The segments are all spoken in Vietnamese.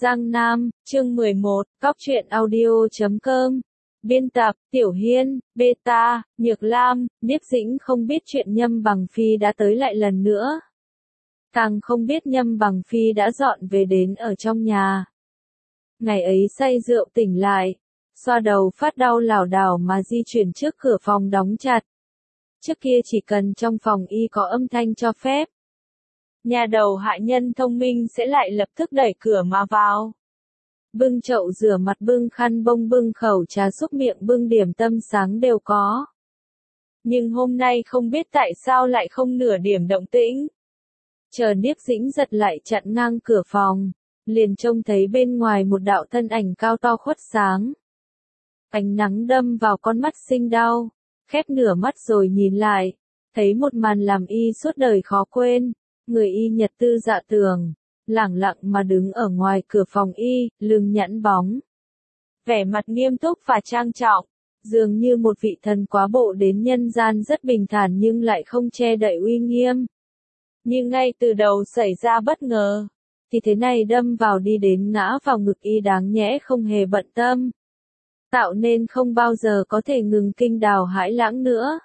Giang Nam, chương 11, Cóc truyện audio.com. Biên tập, Tiểu Hiên, Beta, Nhược Lam, Niếp Dĩnh không biết chuyện Nhâm Bằng Phi đã tới lại lần nữa. Càng không biết Nhâm Bằng Phi đã dọn về đến ở trong nhà. Ngày ấy say rượu tỉnh lại, xoa đầu phát đau lảo đảo mà di chuyển trước cửa phòng đóng chặt. Trước kia chỉ cần trong phòng y có âm thanh cho phép, nhà đầu hạ nhân thông minh sẽ lại lập tức đẩy cửa mà vào. Bưng chậu rửa mặt, bưng khăn bông, bưng khẩu trà xúc miệng, bưng điểm tâm sáng đều có. Nhưng hôm nay không biết tại sao lại không nửa điểm động tĩnh. Chờ Niếp Dĩnh giật lại chặn ngang cửa phòng, liền trông thấy bên ngoài một đạo thân ảnh cao to khuất sáng. Ánh nắng đâm vào con mắt sinh đau, khép nửa mắt rồi nhìn lại, thấy một màn làm y suốt đời khó quên. Người y Nhật Tư Dạ Tường, lẳng lặng mà đứng ở ngoài cửa phòng y, lưng nhẵn bóng. Vẻ mặt nghiêm túc và trang trọng, dường như một vị thần quá bộ đến nhân gian rất bình thản nhưng lại không che đậy uy nghiêm. Nhưng ngay từ đầu xảy ra bất ngờ, thì thế này đâm vào đi đến ngã vào ngực y đáng nhẽ không hề bận tâm. Tạo nên không bao giờ có thể ngừng kinh đào hãi lãng nữa.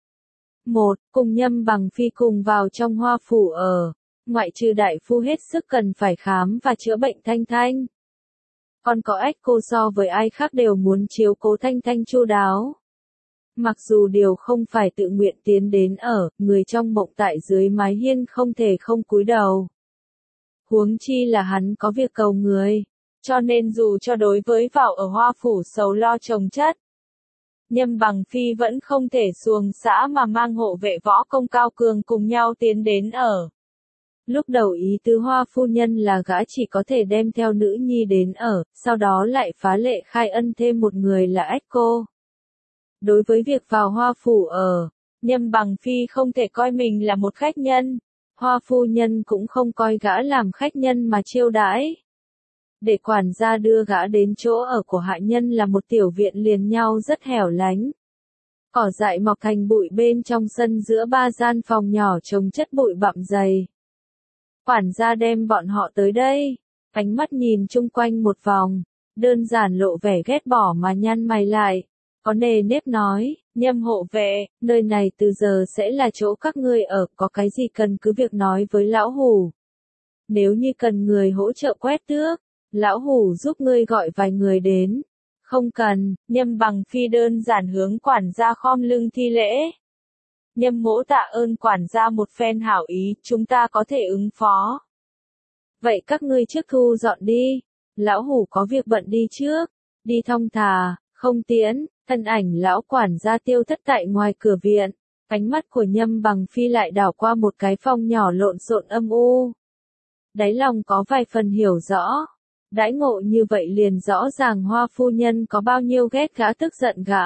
Cùng Nhâm Bằng Phi cùng vào trong Hoa Phủ ở, ngoại trừ đại phu hết sức cần phải khám và chữa bệnh Thanh Thanh. Còn có ách cô so với ai khác đều muốn chiếu cố Thanh Thanh chu đáo. Mặc dù điều không phải tự nguyện tiến đến ở, người trong mộng tại dưới mái hiên không thể không cúi đầu. Huống chi là hắn có việc cầu người, cho nên dù cho đối với vào ở Hoa Phủ sầu lo chồng chất, Nhâm Bằng Phi vẫn không thể xuồng xã mà mang hộ vệ võ công cao cường cùng nhau tiến đến ở. Lúc đầu ý tứ Hoa phu nhân là gã chỉ có thể đem theo nữ nhi đến ở, sau đó lại phá lệ khai ân thêm một người là ách cô. Đối với việc vào Hoa Phủ ở, Nhâm Bằng Phi không thể coi mình là một khách nhân, Hoa phu nhân cũng không coi gã làm khách nhân mà chiêu đãi. Để quản gia đưa gã đến chỗ ở của hạ nhân là một tiểu viện liền nhau rất hẻo lánh. Cỏ dại mọc thành bụi bên trong sân giữa ba gian phòng nhỏ trồng chất bụi bặm dày. Quản gia đem bọn họ tới đây, ánh mắt nhìn chung quanh một vòng, đơn giản lộ vẻ ghét bỏ mà nhăn mày lại. Có nề nếp nói, Nhâm hộ vệ, nơi này từ giờ sẽ là chỗ các ngươi ở, có cái gì cần cứ việc nói với lão hủ. Nếu như cần người hỗ trợ quét tước, lão hủ giúp ngươi gọi vài người đến. Không cần, Nhâm Bằng Phi đơn giản hướng quản gia khom lưng thi lễ. Nhâm mỗ tạ ơn quản gia một phen hảo ý, chúng ta có thể ứng phó. Vậy các ngươi trước thu dọn đi, lão hủ có việc bận đi trước, đi thong thả, không tiễn. Thân ảnh lão quản gia tiêu thất tại ngoài cửa viện, ánh mắt của Nhâm Bằng Phi lại đảo qua một cái phòng nhỏ lộn xộn âm u. Đáy lòng có vài phần hiểu rõ. Đãi ngộ như vậy liền rõ ràng Hoa phu nhân có bao nhiêu ghét gã, tức giận gã.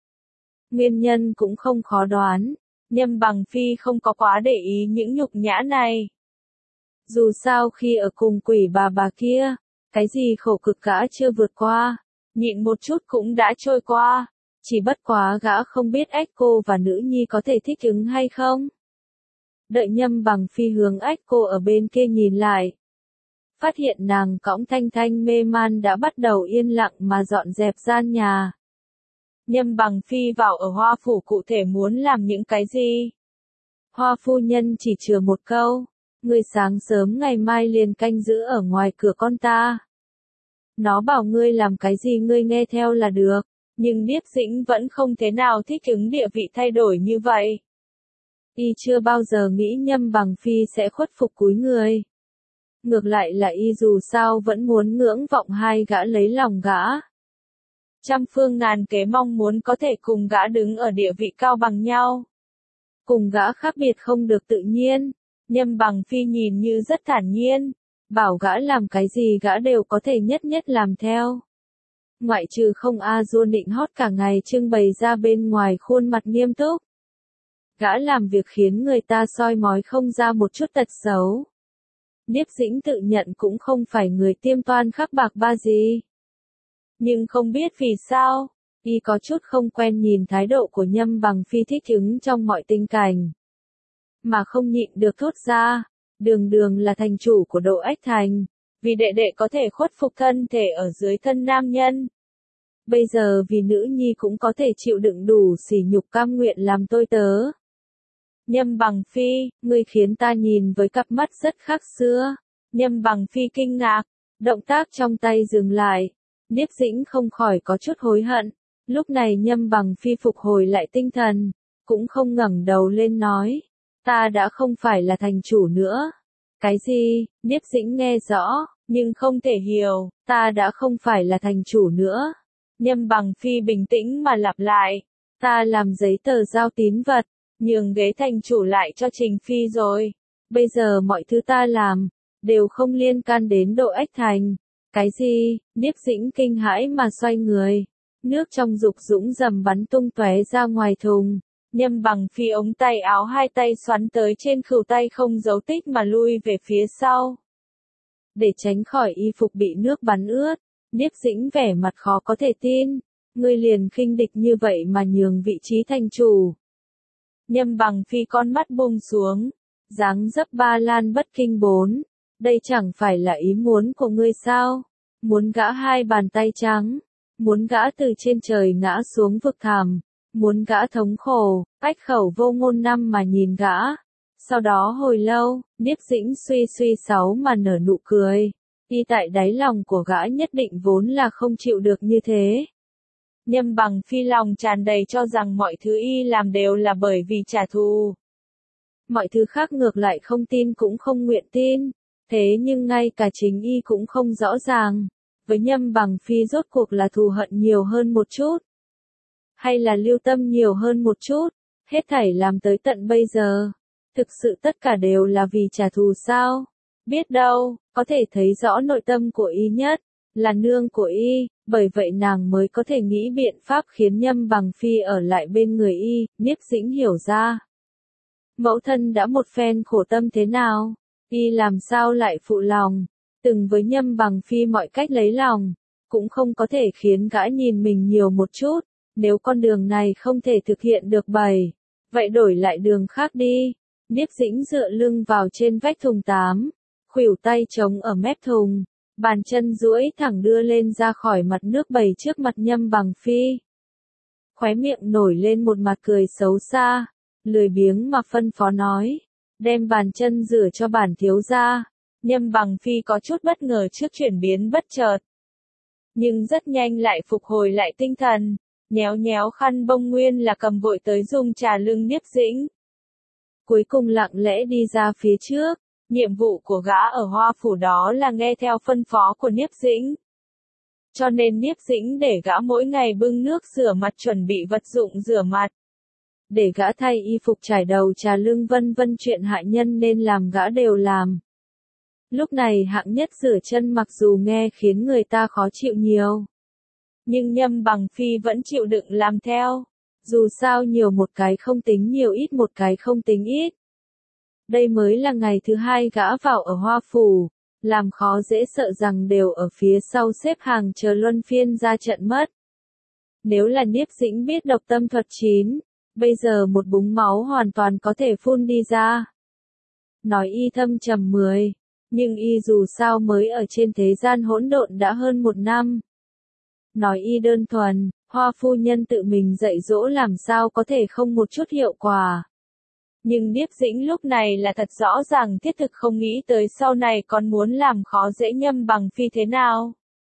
Nguyên nhân cũng không khó đoán, Nhâm Bằng Phi không có quá để ý những nhục nhã này. Dù sao khi ở cùng quỷ bà kia, cái gì khổ cực gã chưa vượt qua, nhịn một chút cũng đã trôi qua, chỉ bất quá gã không biết ách cô và nữ nhi có thể thích ứng hay không. Đợi Nhâm Bằng Phi hướng ách cô ở bên kia nhìn lại. Phát hiện nàng cõng Thanh Thanh mê man đã bắt đầu yên lặng mà dọn dẹp gian nhà. Nhâm Bằng Phi vào ở Hoa Phủ cụ thể muốn làm những cái gì? Hoa phu nhân chỉ chừa một câu, ngươi sáng sớm ngày mai liền canh giữ ở ngoài cửa con ta. Nó bảo ngươi làm cái gì ngươi nghe theo là được, nhưng Niếp Dĩnh vẫn không thế nào thích ứng địa vị thay đổi như vậy. Y chưa bao giờ nghĩ Nhâm Bằng Phi sẽ khuất phục cúi người. Ngược lại là y dù sao vẫn muốn ngưỡng vọng hai gã lấy lòng gã. Trăm phương ngàn kế mong muốn có thể cùng gã đứng ở địa vị cao bằng nhau. Cùng gã khác biệt không được tự nhiên, Nhâm Bằng Phi nhìn như rất thản nhiên, bảo gã làm cái gì gã đều có thể nhất nhất làm theo. Ngoại trừ không A-dua nịnh hót cả ngày trưng bày ra bên ngoài khuôn mặt nghiêm túc. Gã làm việc khiến người ta soi mói không ra một chút tật xấu. Niếp Dĩnh tự nhận cũng không phải người tiêm toan khắc bạc ba gì. Nhưng không biết vì sao, y có chút không quen nhìn thái độ của Nhâm Bằng Phi thích ứng trong mọi tình cảnh. Mà không nhịn được thốt ra, đường đường là thành chủ của Độ Ách Thành, vì đệ đệ có thể khuất phục thân thể ở dưới thân nam nhân. Bây giờ vì nữ nhi cũng có thể chịu đựng đủ sỉ nhục cam nguyện làm tôi tớ. Nhâm Bằng Phi, ngươi khiến ta nhìn với cặp mắt rất khác xưa. Nhâm Bằng Phi kinh ngạc, động tác trong tay dừng lại. Niếp Dĩnh không khỏi có chút hối hận. Lúc này Nhâm Bằng Phi phục hồi lại tinh thần, cũng không ngẩng đầu lên nói. Ta đã không phải là thành chủ nữa. Cái gì? Niếp Dĩnh nghe rõ, nhưng không thể hiểu, ta đã không phải là thành chủ nữa. Nhâm Bằng Phi bình tĩnh mà lặp lại. Ta làm giấy tờ giao tín vật, nhường ghế thành chủ lại cho Trình Phi rồi. Bây giờ mọi thứ ta làm, đều không liên can đến Độ Ách Thành. Cái gì? Niếp Dĩnh kinh hãi mà xoay người. Nước trong dục dũng dầm bắn tung tóe ra ngoài thùng. Nhâm Bằng Phi ống tay áo hai tay xoắn tới trên khuỷu tay không dấu tích mà lui về phía sau. Để tránh khỏi y phục bị nước bắn ướt, Niếp Dĩnh vẻ mặt khó có thể tin. Ngươi liền khinh địch như vậy mà nhường vị trí thành chủ. Nhâm Bằng Phi con mắt buông xuống, dáng dấp Ba Lan bất kinh bốn. Đây chẳng phải là ý muốn của ngươi sao? Muốn gã hai bàn tay trắng, muốn gã từ trên trời ngã xuống vực thẳm, muốn gã thống khổ, bách khẩu vô ngôn năm mà nhìn gã. Sau đó hồi lâu, Niếp Dĩnh suy suy sáu mà nở nụ cười. Y tại đáy lòng của gã nhất định vốn là không chịu được như thế. Nhâm Bằng Phi lòng tràn đầy cho rằng mọi thứ y làm đều là bởi vì trả thù. Mọi thứ khác ngược lại không tin cũng không nguyện tin. Thế nhưng ngay cả chính y cũng không rõ ràng. Với Nhâm Bằng Phi rốt cuộc là thù hận nhiều hơn một chút, hay là lưu tâm nhiều hơn một chút. Hết thảy làm tới tận bây giờ, thực sự tất cả đều là vì trả thù sao? Biết đâu, có thể thấy rõ nội tâm của y nhất, là nương của y, bởi vậy nàng mới có thể nghĩ biện pháp khiến Nhâm Bằng Phi ở lại bên người y. Niếp Dĩnh hiểu ra. Mẫu thân đã một phen khổ tâm thế nào, y làm sao lại phụ lòng. Từng với Nhâm Bằng Phi mọi cách lấy lòng, cũng không có thể khiến gã nhìn mình nhiều một chút. Nếu con đường này không thể thực hiện được vậy đổi lại đường khác đi. Niếp Dĩnh dựa lưng vào trên vách thùng 8, khuỷu tay chống ở mép thùng, bàn chân duỗi thẳng đưa lên ra khỏi mặt nước bầy trước mặt Nhâm Bằng Phi. Khóe miệng nổi lên một mặt cười xấu xa, lười biếng mà phân phó nói, đem bàn chân rửa cho bản thiếu gia. Nhâm Bằng Phi có chút bất ngờ trước chuyển biến bất chợt, nhưng rất nhanh lại phục hồi lại tinh thần, nhéo nhéo khăn bông nguyên là cầm vội tới dùng trà lưng Niếp Dĩnh. Cuối cùng lặng lẽ đi ra phía trước. Nhiệm vụ của gã ở Hoa Phủ đó là nghe theo phân phó của Niếp Dĩnh. Cho nên Niếp Dĩnh để gã mỗi ngày bưng nước rửa mặt chuẩn bị vật dụng rửa mặt. Để gã thay y phục trải đầu trà lưng vân vân chuyện hại nhân nên làm gã đều làm. Lúc này hạng nhất rửa chân mặc dù nghe khiến người ta khó chịu nhiều, nhưng Nhâm Bằng Phi vẫn chịu đựng làm theo. Dù sao nhiều một cái không tính nhiều, ít một cái không tính ít. Đây mới là ngày thứ hai gã vào ở Hoa Phủ, làm khó dễ sợ rằng đều ở phía sau xếp hàng chờ luân phiên ra trận mất. Nếu là Niếp Dĩnh biết độc tâm thuật 9, bây giờ một búng máu hoàn toàn có thể phun đi ra. Nói y thâm trầm 10, nhưng y dù sao mới ở trên thế gian hỗn độn đã hơn 1 năm. Nói y đơn thuần, Hoa phu nhân tự mình dạy dỗ làm sao có thể không một chút hiệu quả. Nhưng Niếp Dĩnh lúc này là thật rõ ràng thiết thực không nghĩ tới sau này còn muốn làm khó dễ Nhâm Bằng Phi thế nào.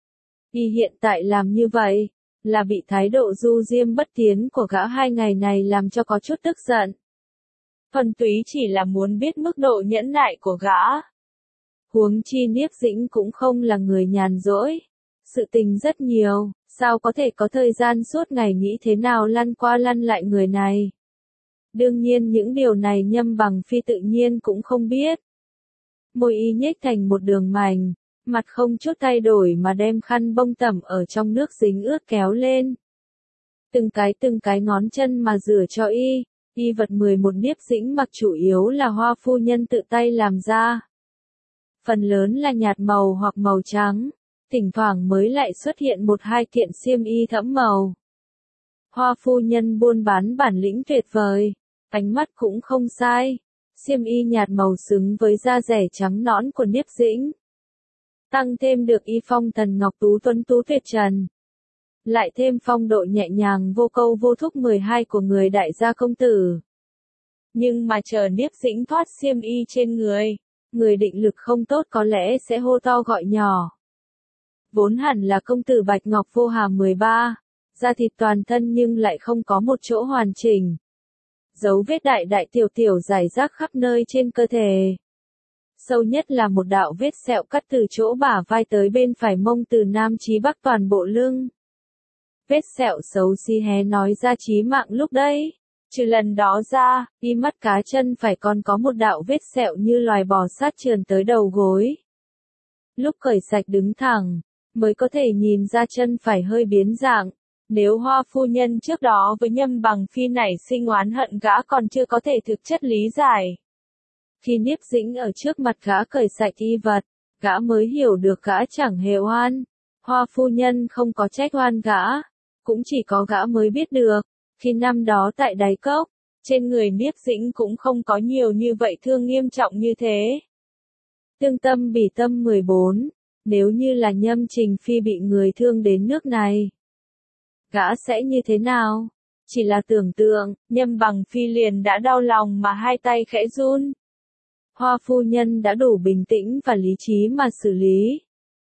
Y hiện tại làm như vậy, là bị thái độ du diêm bất tiến của gã 2 ngày này làm cho có chút tức giận. Thuần túy chỉ là muốn biết mức độ nhẫn nại của gã. Huống chi Niếp Dĩnh cũng không là người nhàn rỗi. Sự tình rất nhiều, sao có thể có thời gian suốt ngày nghĩ thế nào lăn qua lăn lại người này. Đương nhiên những điều này Nhâm Bằng Phi tự nhiên cũng không biết. Môi y nhếch thành một đường mảnh, mặt không chút thay đổi mà đem khăn bông tẩm ở trong nước dính ướt kéo lên. Từng cái ngón chân mà rửa cho y vật 11 Niếp Dĩnh mặc chủ yếu là Hoa phu nhân tự tay làm ra. Phần lớn là nhạt màu hoặc màu trắng, thỉnh thoảng mới lại xuất hiện 1-2 kiện xiêm y thẫm màu. Hoa phu nhân buôn bán bản lĩnh tuyệt vời, ánh mắt cũng không sai, xiêm y nhạt màu xứng với da dẻ trắng nõn của Niếp Dĩnh. tăng thêm được y phong thần ngọc tú tuấn tú tuyệt trần. Lại thêm phong độ nhẹ nhàng vô câu vô thúc 12 của người đại gia công tử. Nhưng mà chờ Niếp Dĩnh thoát xiêm y trên người định lực không tốt có lẽ sẽ hô to gọi nhỏ. Vốn hẳn là công tử Bạch Ngọc vô hàm 13, da thịt toàn thân nhưng lại không có một chỗ hoàn chỉnh. Dấu vết đại đại tiểu tiểu rải rác khắp nơi trên cơ thể. Sâu nhất là một đạo vết sẹo cắt từ chỗ bả vai tới bên phải mông từ nam chí bắc toàn bộ lưng. Vết sẹo xấu xí hé nói ra chí mạng lúc đấy. Trừ lần đó ra, y mắt cá chân phải còn có một đạo vết sẹo như loài bò sát trườn tới đầu gối. Lúc cởi sạch đứng thẳng, mới có thể nhìn ra chân phải hơi biến dạng. Nếu Hoa phu nhân trước đó với Nhâm Bằng Phi nảy sinh oán hận gã còn chưa có thể thực chất lý giải. Khi Niếp Dĩnh ở trước mặt gã cởi sạch y vật, gã mới hiểu được gã chẳng hề oan. Hoa phu nhân không có trách oan gã, cũng chỉ có gã mới biết được. Khi năm đó tại đáy cốc, trên người Niếp Dĩnh cũng không có nhiều như vậy thương nghiêm trọng như thế. Tương tâm bỉ tâm 14, nếu như là Nhâm Trình Phi bị người thương đến nước này, gã sẽ như thế nào? Chỉ là tưởng tượng, Nhâm Bằng Phi liền đã đau lòng mà hai tay khẽ run. Hoa phu nhân đã đủ bình tĩnh và lý trí mà xử lý.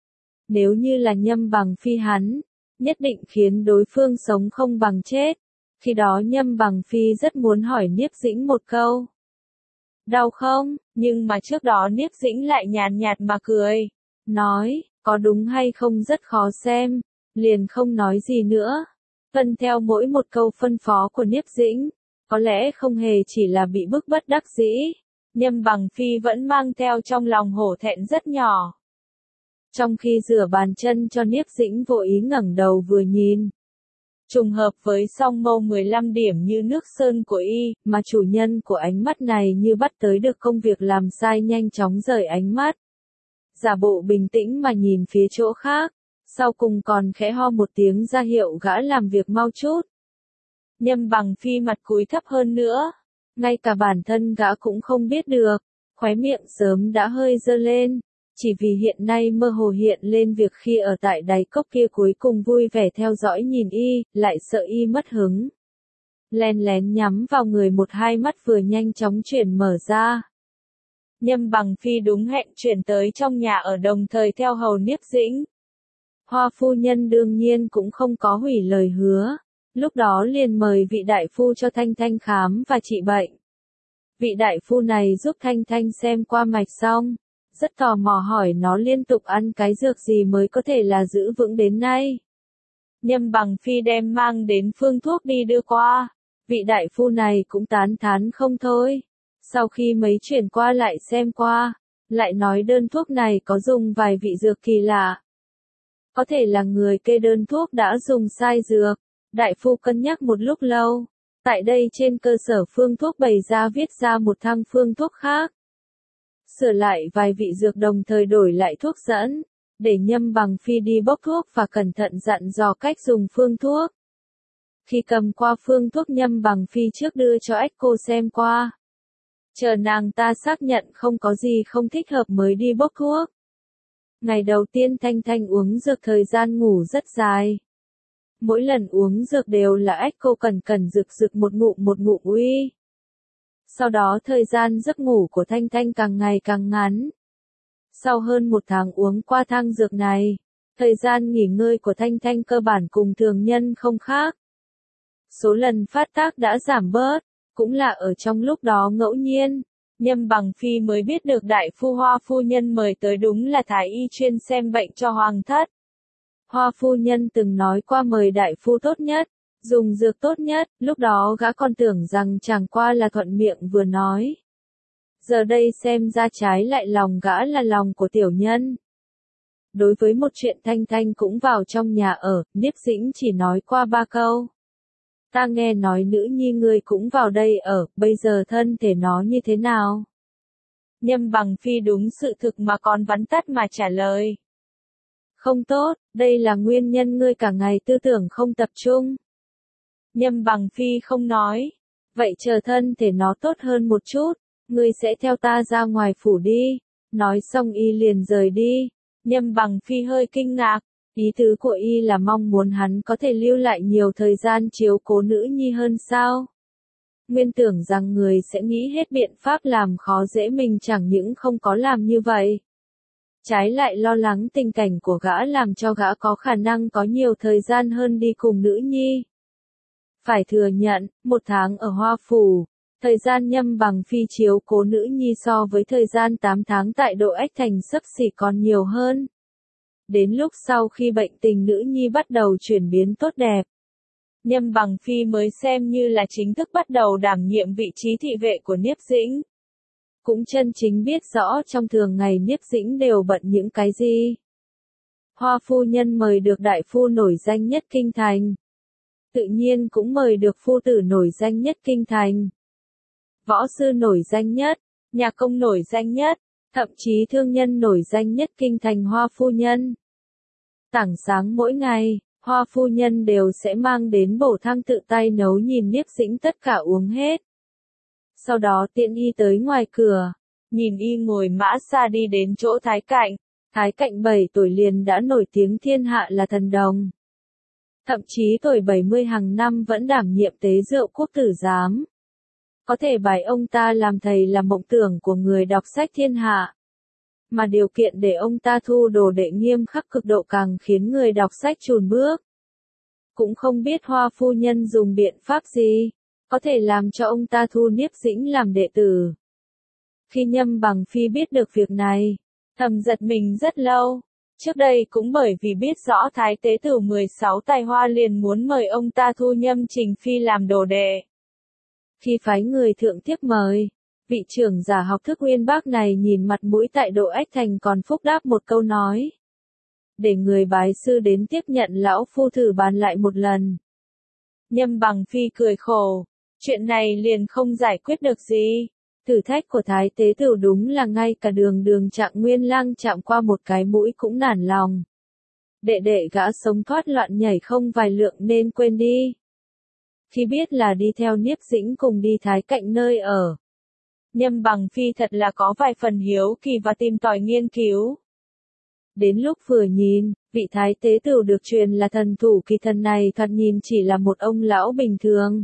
Nếu như là Nhâm Bằng Phi hắn, nhất định khiến đối phương sống không bằng chết. Khi đó Nhâm Bằng Phi rất muốn hỏi Niếp Dĩnh một câu. Đau không? Nhưng mà trước đó Niếp Dĩnh lại nhàn nhạt mà cười. Nói, có đúng hay không rất khó xem. Liền không nói gì nữa. Tuân theo mỗi một câu phân phó của Niếp Dĩnh. Có lẽ không hề chỉ là bị bức bất đắc dĩ. Nhâm Bằng Phi vẫn mang theo trong lòng hổ thẹn rất nhỏ. Trong khi rửa bàn chân cho Niếp Dĩnh vô ý ngẩng đầu vừa nhìn. Trùng hợp với song mâu 15 điểm như nước sơn của y, mà chủ nhân của ánh mắt này như bắt tới được công việc làm sai nhanh chóng rời ánh mắt. Giả bộ bình tĩnh mà nhìn phía chỗ khác, sau cùng còn khẽ ho một tiếng ra hiệu gã làm việc mau chút. Nhâm Bằng Phi mặt cúi thấp hơn nữa, ngay cả bản thân gã cũng không biết được, khóe miệng sớm đã hơi dơ lên. Chỉ vì hiện nay mơ hồ hiện lên việc khi ở tại đáy cốc kia cuối cùng vui vẻ theo dõi nhìn y, lại sợ y mất hứng. Lén lén nhắm vào người một hai mắt vừa nhanh chóng chuyển mở ra. Nhâm Bằng Phi đúng hẹn chuyển tới trong nhà ở đồng thời theo hầu Niếp Dĩnh. Hoa phu nhân đương nhiên cũng không có hủy lời hứa. Lúc đó liền mời vị đại phu cho Thanh Thanh khám và trị bệnh. Vị đại phu này giúp Thanh Thanh xem qua mạch xong. Rất tò mò hỏi nó liên tục ăn cái dược gì mới có thể là giữ vững đến nay. Nhâm Bằng Phi đem mang đến phương thuốc đi đưa qua. Vị đại phu này cũng tán thán không thôi. Sau khi mấy chuyển qua lại xem qua, lại nói đơn thuốc này có dùng vài vị dược kỳ lạ. Có thể là người kê đơn thuốc đã dùng sai dược. Đại phu cân nhắc một lúc lâu. Tại đây trên cơ sở phương thuốc bày ra viết ra một thang phương thuốc khác. Sửa lại vài vị dược đồng thời đổi lại thuốc dẫn, để Nhâm Bằng Phi đi bốc thuốc và cẩn thận dặn dò cách dùng phương thuốc. Khi cầm qua phương thuốc Nhâm Bằng Phi trước đưa cho ếch cô xem qua. Chờ nàng ta xác nhận không có gì không thích hợp mới đi bốc thuốc. Ngày đầu tiên Thanh Thanh uống dược thời gian ngủ rất dài. Mỗi lần uống dược đều là ếch cô cẩn cẩn rực một ngụm uy. Sau đó thời gian giấc ngủ của Thanh Thanh càng ngày càng ngắn. Sau hơn một tháng uống qua thang dược này, thời gian nghỉ ngơi của Thanh Thanh cơ bản cùng thường nhân không khác. Số lần phát tác đã giảm bớt, cũng là ở trong lúc đó ngẫu nhiên. Nhâm Bằng Phi mới biết được đại phu Hoa phu nhân mời tới đúng là thái y chuyên xem bệnh cho hoàng thất. Hoa phu nhân từng nói qua mời đại phu tốt nhất. Dùng dược tốt nhất, lúc đó gã còn tưởng rằng chẳng qua là thuận miệng vừa nói. Giờ đây xem ra trái lại lòng gã là lòng của tiểu nhân. Đối với một chuyện Thanh Thanh cũng vào trong nhà ở, Niếp Dĩnh chỉ nói qua 3 câu. Ta nghe nói nữ nhi ngươi cũng vào đây ở, bây giờ thân thể nó như thế nào? Nhâm Bằng Phi đúng sự thực mà còn vắn tắt mà trả lời. Không tốt, đây là nguyên nhân ngươi cả ngày tư tưởng không tập trung. Nhâm Bằng Phi không nói. Vậy chờ thân thể nó tốt hơn một chút, ngươi sẽ theo ta ra ngoài phủ đi. Nói xong y liền rời đi. Nhâm Bằng Phi hơi kinh ngạc, ý tứ của y là mong muốn hắn có thể lưu lại nhiều thời gian chiếu cố nữ nhi hơn sao? Nguyên tưởng rằng người sẽ nghĩ hết biện pháp làm khó dễ mình, chẳng những không có làm như vậy. Trái lại lo lắng tình cảnh của gã làm cho gã có khả năng có nhiều thời gian hơn đi cùng nữ nhi. Phải thừa nhận, 1 tháng ở Hoa Phủ, thời gian Nhâm Bằng Phi chiếu cố nữ nhi so với thời gian 8 tháng tại Độ Ách Thành xấp xỉ còn nhiều hơn. Đến lúc sau khi bệnh tình nữ nhi bắt đầu chuyển biến tốt đẹp, Nhâm Bằng Phi mới xem như là chính thức bắt đầu đảm nhiệm vị trí thị vệ của Niếp Dĩnh. Cũng chân chính biết rõ trong thường ngày Niếp Dĩnh đều bận những cái gì. Hoa phu nhân mời được đại phu nổi danh nhất kinh thành. Tự nhiên cũng mời được phu tử nổi danh nhất kinh thành. Võ sư nổi danh nhất, nhà công nổi danh nhất, thậm chí thương nhân nổi danh nhất kinh thành Hoa phu nhân. Tảng sáng mỗi ngày, Hoa phu nhân đều sẽ mang đến bổ thang tự tay nấu nhìn Niếp Dĩnh tất cả uống hết. Sau đó tiện y tới ngoài cửa, nhìn y ngồi mã xa đi đến chỗ Thái Cạnh. Thái Cạnh 7 tuổi liền đã nổi tiếng thiên hạ là thần đồng. Thậm chí tuổi 70 hàng năm vẫn đảm nhiệm tế rượu quốc tử giám. Có thể bài ông ta làm thầy là mộng tưởng của người đọc sách thiên hạ. Mà điều kiện để ông ta thu đồ đệ nghiêm khắc cực độ càng khiến người đọc sách chùn bước. Cũng không biết Hoa phu nhân dùng biện pháp gì, có thể làm cho ông ta thu Niếp Dĩnh làm đệ tử. Khi Nhâm Bằng Phi biết được việc này, thầm giật mình rất lâu. Trước đây cũng bởi vì biết rõ Thái Tế Tử 16 tài hoa liền muốn mời ông ta thu Nhâm Trình Phi làm đồ đệ. Khi phái người thượng tiếp mời, vị trưởng giả học thức uyên bác này nhìn mặt mũi tại Độ Ách Thành còn phúc đáp một câu nói. Để người bái sư đến tiếp nhận lão phu thử bàn lại một lần. Nhâm Bằng Phi cười khổ, chuyện này liền không giải quyết được gì. Thử thách của Thái Tế Tử đúng là ngay cả đường Trạng Nguyên Lang chạm qua một cái mũi cũng nản lòng. Đệ đệ gã sống thoát loạn nhảy không vài lượng nên quên đi. Khi biết là đi theo Niếp Dĩnh cùng đi Thái Cạnh nơi ở, Nhâm Bằng Phi thật là có vài phần hiếu kỳ và tìm tòi nghiên cứu. Đến lúc vừa nhìn, vị Thái Tế Tử được truyền là thần thủ kỳ thần này thoạt nhìn chỉ là một ông lão bình thường.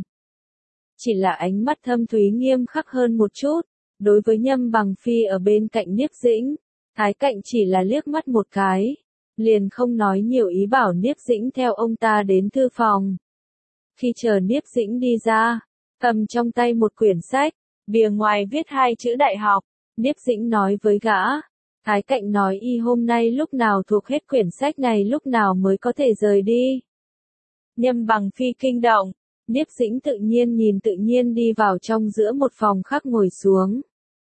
Chỉ là ánh mắt thâm thúy nghiêm khắc hơn một chút. Đối với Nhâm Bằng Phi ở bên cạnh Niếp Dĩnh, Thái Cạnh chỉ là liếc mắt một cái, liền không nói nhiều ý bảo Niếp Dĩnh theo ông ta đến thư phòng. Khi chờ Niếp Dĩnh đi ra, cầm trong tay một quyển sách, bìa ngoài viết 2 chữ đại học, Niếp Dĩnh nói với gã. Thái Cạnh nói y hôm nay lúc nào thuộc hết quyển sách này lúc nào mới có thể rời đi. Nhâm Bằng Phi kinh động. Niếp Dĩnh tự nhiên đi vào trong giữa một phòng khác ngồi xuống.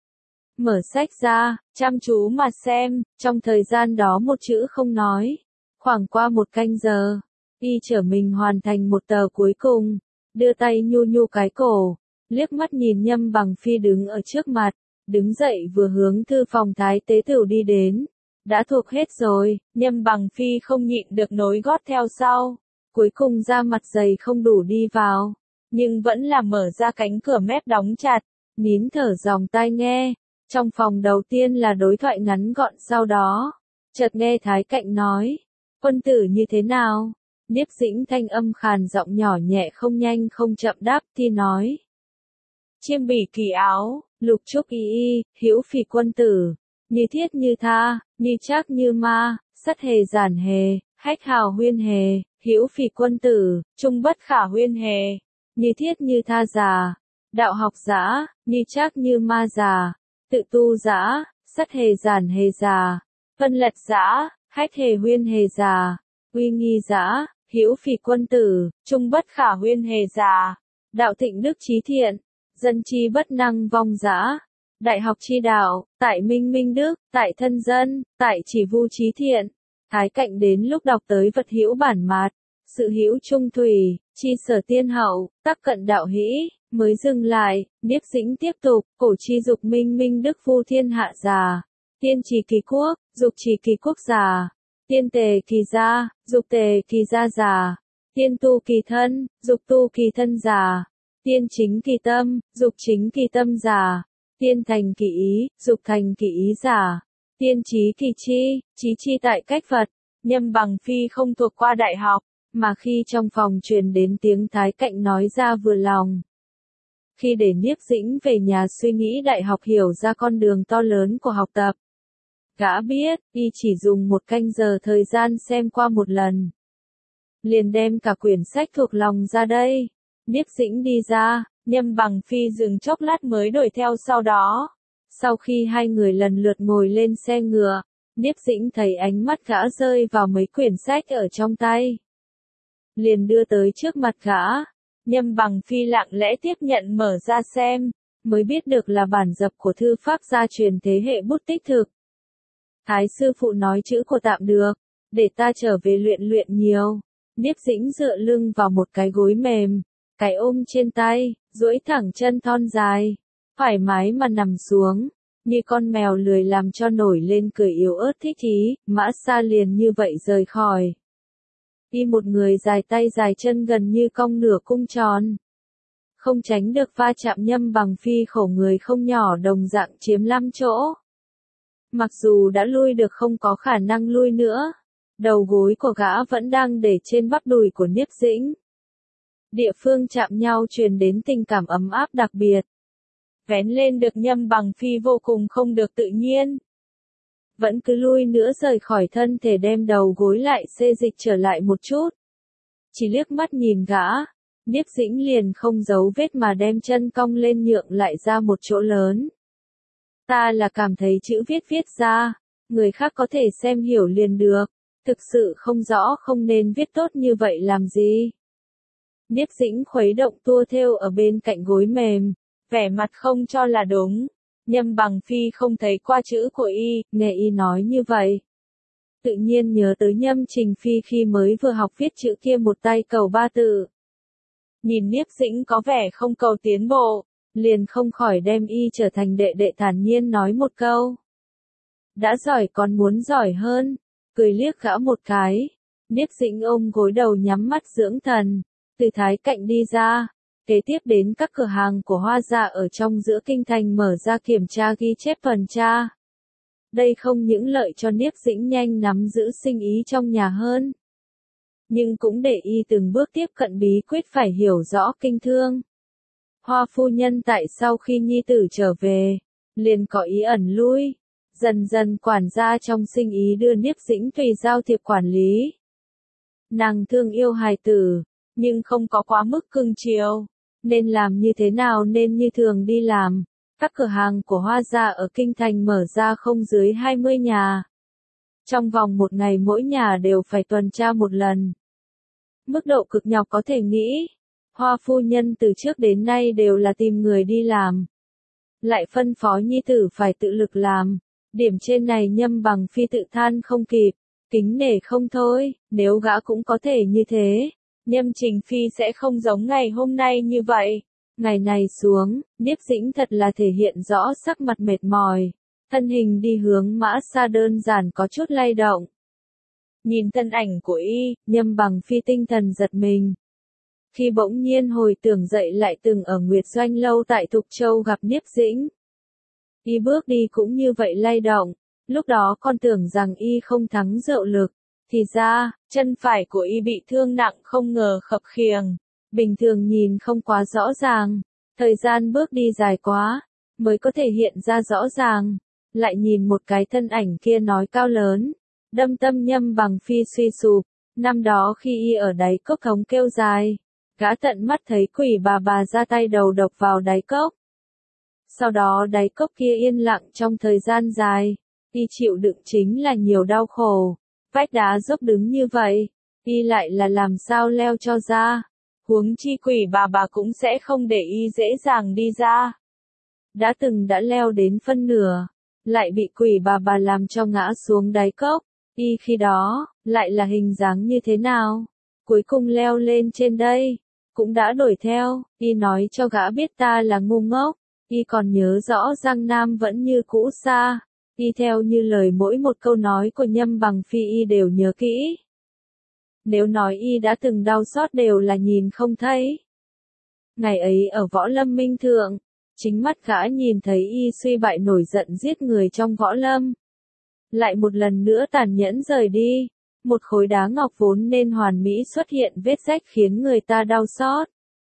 Mở sách ra, chăm chú mà xem, trong thời gian đó một chữ không nói. Khoảng qua 1 canh giờ, y trở mình hoàn thành một tờ cuối cùng, đưa tay nhu cái cổ, liếc mắt nhìn Nhâm Bằng Phi đứng ở trước mặt, đứng dậy vừa hướng thư phòng Thái Tế Tử đi đến. Đã thuộc hết rồi, Nhâm Bằng Phi không nhịn được nối gót theo sau. Cuối cùng ra mặt dày không đủ đi vào, nhưng vẫn là mở ra cánh cửa mép đóng chặt, nín thở dòng tai nghe. Trong phòng đầu tiên là đối thoại ngắn gọn, sau đó, chợt nghe Thái Cạnh nói, quân tử như thế nào? Niếp Dĩnh thanh âm khàn giọng nhỏ nhẹ không nhanh không chậm đáp thì nói. Chiêm bỉ kỳ áo, lục trúc y, hữu phì quân tử, như thiết như tha, như trác như ma, sắt hề giản hề, hách hào huyên hề. Hữu phì quân tử, trung bất khả huyên hề, như thiết như tha già, đạo học giã, như trác như ma già, tự tu giã, sắt hề giản hề già, phân lật giã, hách hề huyên hề già, uy nghi giã, hữu phì quân tử, trung bất khả huyên hề già, đạo thịnh đức trí thiện, dân chi bất năng vong giã, đại học chi đạo, tại minh minh đức, tại thân dân, tại chỉ vu trí thiện. Thái Cạnh đến lúc đọc tới vật hữu bản mạt, sự hữu trung thủy, chi sở tiên hậu, tắc cận đạo hĩ, mới dừng lại. Niếp Dĩnh tiếp tục, cổ chi dục minh minh đức vu thiên hạ già, tiên trì kỳ quốc, dục trì kỳ quốc già, tiên tề kỳ gia, dục tề kỳ gia già, tiên tu kỳ thân, dục tu kỳ thân già, tiên chính kỳ tâm, dục chính kỳ tâm già, tiên thành kỳ ý, dục thành kỳ ý già, Thiên chí kỳ chi, chí chi tại cách Phật, Nhâm Bằng Phi không thuộc qua đại học, mà khi trong phòng truyền đến tiếng Thái Cạnh nói ra vừa lòng. Khi để Niếp Dĩnh về nhà suy nghĩ đại học hiểu ra con đường to lớn của học tập. Gã biết, y chỉ dùng 1 canh giờ thời gian xem qua một lần. Liền đem cả quyển sách thuộc lòng ra đây. Niếp Dĩnh đi ra, Nhâm Bằng Phi dừng chốc lát mới đuổi theo sau đó. Sau khi hai người lần lượt ngồi lên xe ngựa, Niếp Dĩnh thấy ánh mắt gã rơi vào mấy quyển sách ở trong tay. Liền đưa tới trước mặt gã. Nhâm Bằng Phi lặng lẽ tiếp nhận mở ra xem, mới biết được là bản dập của thư pháp gia truyền thế hệ bút tích thực. Thái sư phụ nói chữ của tạm được, để ta trở về luyện luyện nhiều. Niếp Dĩnh dựa lưng vào một cái gối mềm, cái ôm trên tay, duỗi thẳng chân thon dài, thoải mái mà nằm xuống, như con mèo lười làm cho nổi lên cười yếu ớt thích chí, Mã Sa liền như vậy rời khỏi. Y một người dài tay dài chân gần như cong nửa cung tròn. Không tránh được va chạm. Nhâm Bằng Phi khổ người không nhỏ đồng dạng chiếm 5 chỗ. Mặc dù đã lui được không có khả năng lui nữa, đầu gối của gã vẫn đang để trên bắp đùi của Niếp Dĩnh. Địa phương chạm nhau truyền đến tình cảm ấm áp đặc biệt. Vén lên được Nhâm Bằng Phi vô cùng không được tự nhiên. Vẫn cứ lui nữa rời khỏi thân thể đem đầu gối lại xê dịch trở lại một chút. Chỉ liếc mắt nhìn gã, Niếp Dĩnh liền không giấu vết mà đem chân cong lên nhượng lại ra một chỗ lớn. Ta là cảm thấy chữ viết ra, người khác có thể xem hiểu liền được, thực sự không rõ không nên viết tốt như vậy làm gì. Niếp Dĩnh khuấy động tua thêu ở bên cạnh gối mềm, vẻ mặt không cho là đúng. Nhâm Bằng Phi không thấy qua chữ của y, nghe y nói như vậy. Tự nhiên nhớ tới Nhâm Trình Phi khi mới vừa học viết chữ kia một tay cầu 3 tự. Nhìn Niếp Dĩnh có vẻ không cầu tiến bộ, liền không khỏi đem y trở thành đệ đệ thản nhiên nói một câu. Đã giỏi còn muốn giỏi hơn, cười liếc gã một cái. Niếp Dĩnh ôm gối đầu nhắm mắt dưỡng thần, từ Thái Cạnh đi ra. Kế tiếp đến các cửa hàng của Hoa gia ở trong giữa kinh thành mở ra kiểm tra ghi chép tuần tra. Đây không những lợi cho Niếp Dĩnh nhanh nắm giữ sinh ý trong nhà hơn, nhưng cũng để y từng bước tiếp cận bí quyết phải hiểu rõ kinh thương. Hoa phu nhân tại sau khi nhi tử trở về, liền có ý ẩn lui, dần dần quản gia trong sinh ý đưa Niếp Dĩnh tùy giao thiệp quản lý. Nàng thương yêu hài tử, nhưng không có quá mức cưng chiều. Nên làm như thế nào nên như thường đi làm. Các cửa hàng của Hoa gia ở kinh thành mở ra không dưới 20 nhà. Trong vòng một ngày mỗi nhà đều phải tuần tra một lần. Mức độ cực nhọc có thể nghĩ. Hoa phu nhân từ trước đến nay đều là tìm người đi làm. Lại phân phó nhi tử phải tự lực làm. Điểm trên này Nhâm Bằng Phi tự than không kịp. Kính nể không thôi, nếu gã cũng có thể như thế. Nhâm Trình Phi sẽ không giống ngày hôm nay như vậy. Ngày này xuống, Niếp Dĩnh thật là thể hiện rõ sắc mặt mệt mỏi. Thân hình đi hướng Mã Sa đơn giản có chút lay động. Nhìn thân ảnh của y, Nhâm Bằng Phi tinh thần giật mình. Khi bỗng nhiên hồi tưởng dậy lại từng ở Nguyệt Doanh lâu tại Thục Châu gặp Niếp Dĩnh. Y bước đi cũng như vậy lay động. Lúc đó con tưởng rằng y không thắng rượu lực. Thì ra, chân phải của y bị thương nặng không ngờ khập khiềng. Bình thường nhìn không quá rõ ràng. Thời gian bước đi dài quá, mới có thể hiện ra rõ ràng. Lại nhìn một cái thân ảnh kia nói cao lớn. Đâm tâm Nhâm Bằng Phi suy sụp. Năm đó khi y ở đáy cốc thống kêu dài. Gã tận mắt thấy quỷ bà ra tay đầu độc vào đáy cốc. Sau đó đáy cốc kia yên lặng trong thời gian dài. Y chịu đựng chính là nhiều đau khổ. Vách đá dốc đứng như vậy, y lại là làm sao leo cho ra. Huống chi quỷ bà cũng sẽ không để y dễ dàng đi ra. Đã leo đến phân nửa, lại bị quỷ bà làm cho ngã xuống đáy cốc. Y khi đó, lại là hình dáng như thế nào? Cuối cùng leo lên trên đây, cũng đã đuổi theo. Y nói cho gã biết ta là ngu ngốc. Y còn nhớ rõ Giang Nam vẫn như cũ xa. Y theo như lời mỗi một câu nói của Nhâm Bằng Phi y đều nhớ kỹ. Nếu nói y đã từng đau xót đều là nhìn không thấy. Ngày ấy ở Võ Lâm Minh Thượng, chính mắt gã nhìn thấy y suy bại nổi giận giết người trong Võ Lâm. lại một lần nữa tàn nhẫn rời đi. Một khối đá ngọc vốn nên hoàn mỹ xuất hiện vết rách khiến người ta đau xót.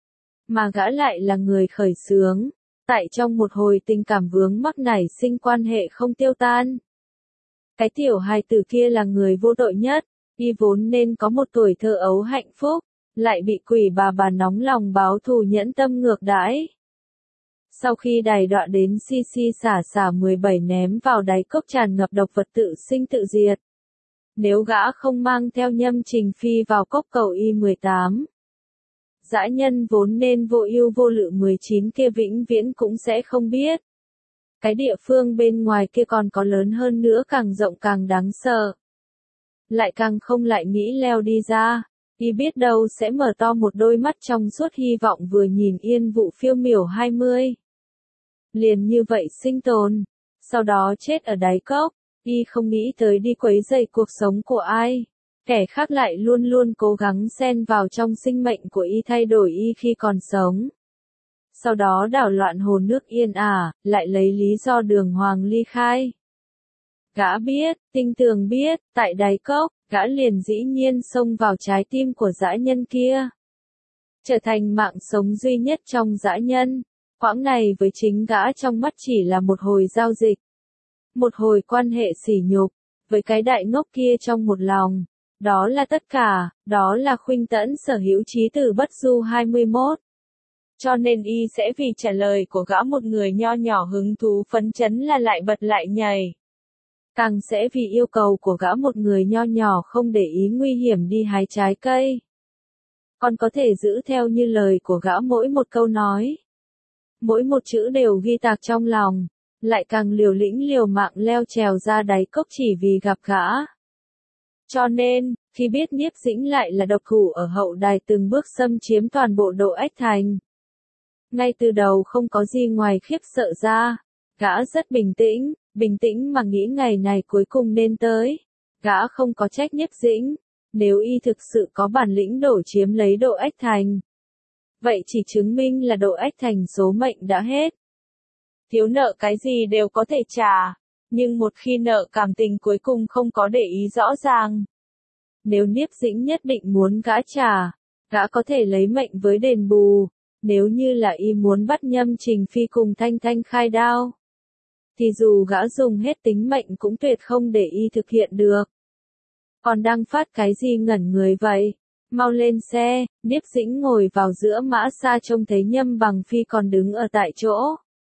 Mà gã lại là người khởi xướng, tại trong một hồi tình cảm vướng mắc nảy sinh quan hệ không tiêu tan. Cái tiểu hài tử kia là người vô tội nhất, y vốn nên có một tuổi thơ ấu hạnh phúc, lại bị quỷ bà nóng lòng báo thù nhẫn tâm ngược đãi. Sau khi đày đọa đến si xả 17 ném vào đáy cốc tràn ngập độc vật tự sinh tự diệt. Nếu gã không mang theo Nhâm Trình Phi vào cốc cầu Y18, dã nhân vốn nên vô ưu vô lự 19 kia vĩnh viễn cũng sẽ không biết. Cái địa phương bên ngoài kia còn có lớn hơn nữa, càng rộng càng đáng sợ. Lại càng không lại nghĩ leo đi ra, y biết đâu sẽ mở to một đôi mắt trong suốt hy vọng vừa nhìn yên vụ phiêu miểu 20. Liền như vậy sinh tồn, sau đó chết ở đáy cốc, y không nghĩ tới đi quấy rầy cuộc sống của ai. Kẻ khác lại luôn luôn cố gắng xen vào trong sinh mệnh của y, thay đổi y khi còn sống. Sau đó đảo loạn hồ nước yên ả, lại lấy lý do đường hoàng ly khai. Gã biết, tinh tường biết, tại đáy cốc, gã liền dĩ nhiên xông vào trái tim của dã nhân kia. Trở thành mạng sống duy nhất trong dã nhân. Quãng này với chính gã trong mắt chỉ là một hồi giao dịch. Một hồi quan hệ sỉ nhục, với cái đại ngốc kia trong một lòng. Đó là tất cả, đó là khuynh tẫn sở hữu trí từ Bất Du 21. Cho nên y sẽ vì trả lời của gã một người nho nhỏ hứng thú phấn chấn là lại bật lại nhảy. Càng sẽ vì yêu cầu của gã một người nho nhỏ không để ý nguy hiểm đi hái trái cây. Còn có thể giữ theo như lời của gã mỗi một câu nói. Mỗi một chữ đều ghi tạc trong lòng, lại càng liều lĩnh liều mạng leo trèo ra đáy cốc chỉ vì gặp gã. Cho nên, khi biết Niếp Dĩnh lại là độc thủ ở hậu đài từng bước xâm chiếm toàn bộ Độ Ách Thành. Ngay từ đầu không có gì ngoài khiếp sợ ra, gã rất bình tĩnh mà nghĩ ngày này cuối cùng nên tới. Gã không có trách Niếp Dĩnh, nếu y thực sự có bản lĩnh đổ chiếm lấy Độ Ách Thành. Vậy chỉ chứng minh là Độ Ách Thành số mệnh đã hết. Thiếu nợ cái gì đều có thể trả, nhưng một khi nợ cảm tình cuối cùng không có để ý rõ ràng. Nếu Niếp Dĩnh nhất định muốn gã trả, gã có thể lấy mệnh với đền bù. Nếu như là y muốn bắt Nhâm Trình Phi cùng Thanh Thanh khai đao, thì dù gã dùng hết tính mệnh cũng tuyệt không để y thực hiện được. Còn đang phát cái gì ngẩn người vậy? Mau lên xe. Niếp Dĩnh ngồi vào giữa mã xa trông thấy Nhâm Bằng Phi còn đứng ở tại chỗ.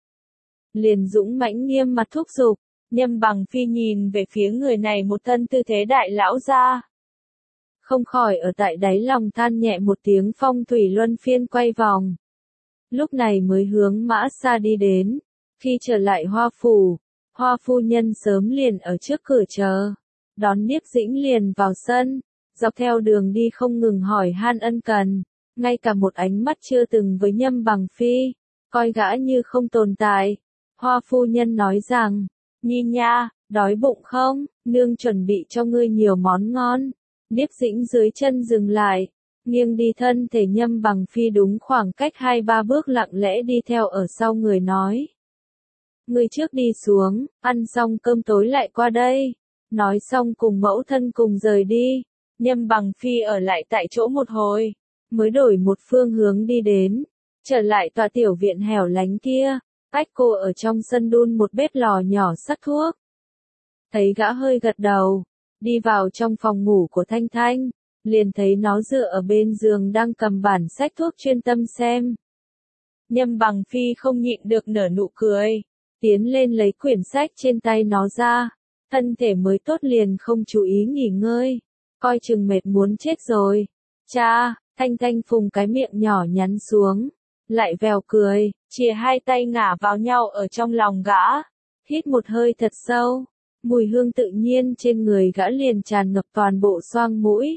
Liền dũng mãnh nghiêm mặt thúc giục. Nhâm Bằng Phi nhìn về phía người này một thân tư thế đại lão gia. Không khỏi ở tại đáy lòng than nhẹ một tiếng, phong thủy luân phiên quay vòng. Lúc này mới hướng mã xa đi đến. Khi trở lại Hoa Phủ, Hoa phu nhân sớm liền ở trước cửa chờ. Đón Niếp Dĩnh liền vào sân, dọc theo đường đi không ngừng hỏi han ân cần. Ngay cả một ánh mắt chưa từng với Nhâm Bằng Phi, coi gã như không tồn tại. Hoa phu nhân nói rằng, Nhi nha, đói bụng không, nương chuẩn bị cho ngươi nhiều món ngon. Niếp Dĩnh dưới chân dừng lại, nghiêng đi, thân thể Nhâm Bằng Phi đúng khoảng cách 2-3 bước lặng lẽ đi theo ở sau người nói. Ngươi trước đi xuống, ăn xong cơm tối lại qua đây. Nói xong cùng mẫu thân cùng rời đi. Nhâm Bằng Phi ở lại tại chỗ một hồi, mới đổi một phương hướng đi đến. Trở lại tòa tiểu viện hẻo lánh kia, cách cô ở trong sân đun một bếp lò nhỏ sắc thuốc. Thấy gã hơi gật đầu, đi vào trong phòng ngủ của Thanh Thanh, liền thấy nó dựa ở bên giường đang cầm bản sách thuốc chuyên tâm xem. Nhâm Bằng Phi không nhịn được nở nụ cười, tiến lên lấy quyển sách trên tay nó ra, thân thể mới tốt liền không chú ý nghỉ ngơi, coi chừng mệt muốn chết rồi. Cha, Thanh Thanh phùng cái miệng nhỏ nhắn xuống, lại vèo cười, chìa hai tay ngả vào nhau ở trong lòng gã, hít một hơi thật sâu, mùi hương tự nhiên trên người gã liền tràn ngập toàn bộ xoang mũi,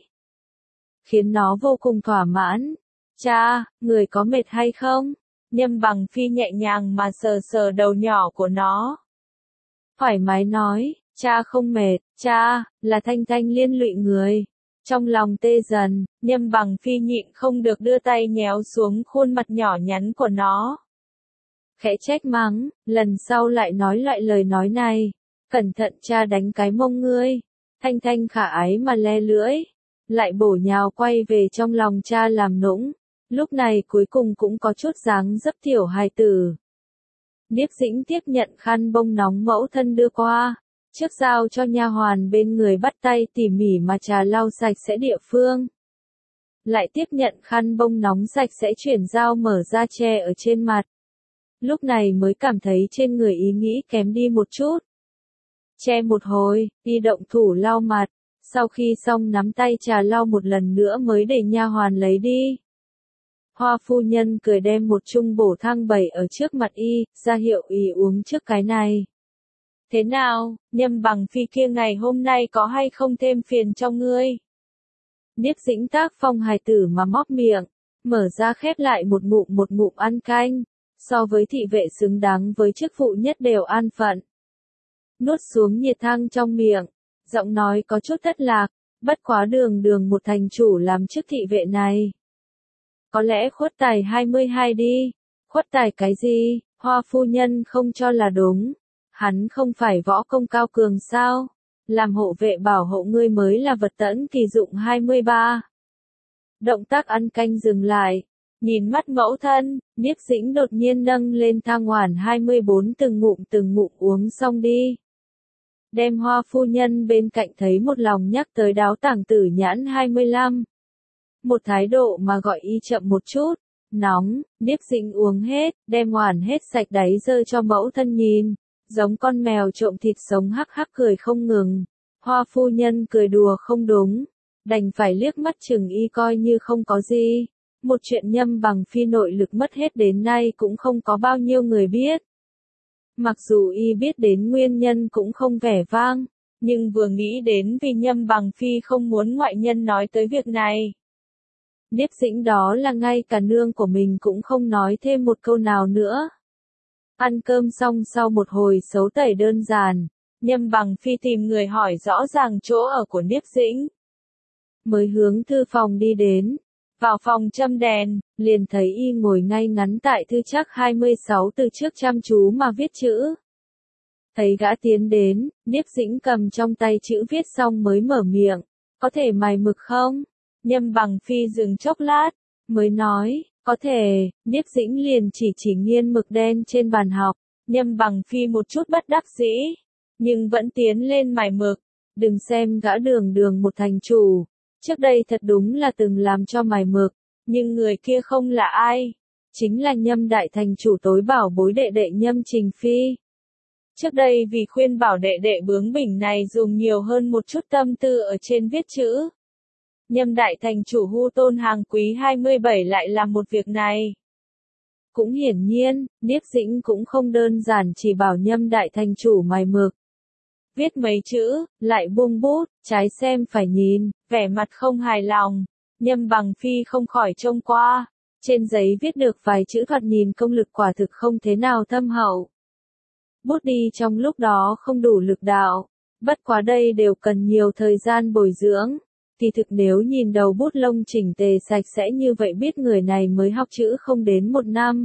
khiến nó vô cùng thỏa mãn. Cha, người có mệt hay không? Nhâm Bằng Phi nhẹ nhàng mà sờ sờ đầu nhỏ của nó. Thoải mái nói, cha không mệt, cha, là Thanh Thanh liên lụy người. Trong lòng tê dần, Nhâm Bằng Phi nhịn không được đưa tay nhéo xuống khuôn mặt nhỏ nhắn của nó. Khẽ trách mắng, lần sau lại nói loại lời nói này. Cẩn thận cha đánh cái mông ngươi. Thanh Thanh khả ái mà le lưỡi. Lại bổ nhào quay về trong lòng cha làm nũng. Lúc này cuối cùng cũng có chút dáng dấp tiểu hài tử. Niếp Dĩnh tiếp nhận khăn bông nóng mẫu thân đưa qua. Trước giao cho nha hoàn bên người bắt tay tỉ mỉ mà trà lau sạch sẽ địa phương. Lại tiếp nhận khăn bông nóng sạch sẽ chuyển dao mở ra che ở trên mặt. Lúc này mới cảm thấy trên người ý nghĩ kém đi một chút. Che một hồi, đi động thủ lau mặt. Sau khi xong nắm tay trà lau một lần nữa mới để nha hoàn lấy đi. Hoa phu nhân cười đem một chung bổ thang bày ở trước mặt y, ra hiệu y uống trước cái này. Thế nào, Nhâm Bằng Phi kia ngày hôm nay có hay không thêm phiền cho ngươi? Niếp Dĩnh tác phong hài tử mà móc miệng, mở ra khép lại một ngụm ăn canh, so với thị vệ xứng đáng với chức vụ nhất đều an phận. Nuốt xuống nhiệt thang trong miệng, giọng nói có chút thất lạc, bất quá đường một thành chủ làm chức thị vệ này. Có lẽ khuất tài 22 đi, khuất tài cái gì, Hoa phu nhân không cho là đúng. Hắn không phải võ công cao cường sao? Làm hộ vệ bảo hộ ngươi mới là vật tẫn kỳ dụng 23. Động tác ăn canh dừng lại. Nhìn mắt mẫu thân, Niếp Dĩnh đột nhiên nâng lên thang hoàn 24 từng ngụm uống xong đi. Đem Hoa phu nhân bên cạnh thấy một lòng nhắc tới đáo tàng tử nhãn 25. Một thái độ mà gọi y chậm một chút. Nóng, Niếp Dĩnh uống hết, đem hoàn hết sạch đáy rơi cho mẫu thân nhìn. Giống con mèo trộm thịt sống hắc hắc cười không ngừng. Hoa phu nhân cười đùa không đúng. Đành phải liếc mắt chừng y coi như không có gì. Một chuyện Nhâm Bằng Phi nội lực mất hết đến nay cũng không có bao nhiêu người biết. Mặc dù y biết đến nguyên nhân cũng không vẻ vang. Nhưng vừa nghĩ đến vì Nhâm Bằng Phi không muốn ngoại nhân nói tới việc này. Niếp Dĩnh đó là ngay cả nương của mình cũng không nói thêm một câu nào nữa. Ăn cơm xong sau một hồi xấu tẩy đơn giản, Nhâm Bằng Phi tìm người hỏi rõ ràng chỗ ở của Niếp Dĩnh. Mới hướng thư phòng đi đến, vào phòng châm đèn, liền thấy y ngồi ngay ngắn tại thư trắc 26 từ trước chăm chú mà viết chữ. Thấy gã tiến đến, Niếp Dĩnh cầm trong tay chữ viết xong mới mở miệng, có thể mài mực không? Nhâm Bằng Phi dừng chốc lát, mới nói, có thể. Niếp Dĩnh liền chỉ nghiên mực đen trên bàn học. Nhâm Bằng Phi một chút bất đắc dĩ, nhưng vẫn tiến lên mài mực. Đừng xem gã đường một thành chủ, trước đây thật đúng là từng làm cho mài mực, nhưng người kia không là ai, chính là Nhâm đại thành chủ tối bảo bối đệ đệ Nhâm Trình Phi. Trước đây vì khuyên bảo đệ đệ bướng bỉnh này dùng nhiều hơn một chút tâm tư ở trên viết chữ. Nhâm đại thành chủ hu tôn hàng quý 27 lại làm một việc này. Cũng hiển nhiên, Niếp Dĩnh cũng không đơn giản chỉ bảo Nhâm đại thành chủ mài mực. Viết mấy chữ, lại buông bút, trái xem phải nhìn, vẻ mặt không hài lòng. Nhâm Bằng Phi không khỏi trông qua. Trên giấy viết được vài chữ thoạt nhìn công lực quả thực không thế nào thâm hậu. Bút đi trong lúc đó không đủ lực đạo. Bất quá đây đều cần nhiều thời gian bồi dưỡng. Thì thực nếu nhìn đầu bút lông chỉnh tề sạch sẽ như vậy biết người này mới học chữ không đến 1 năm.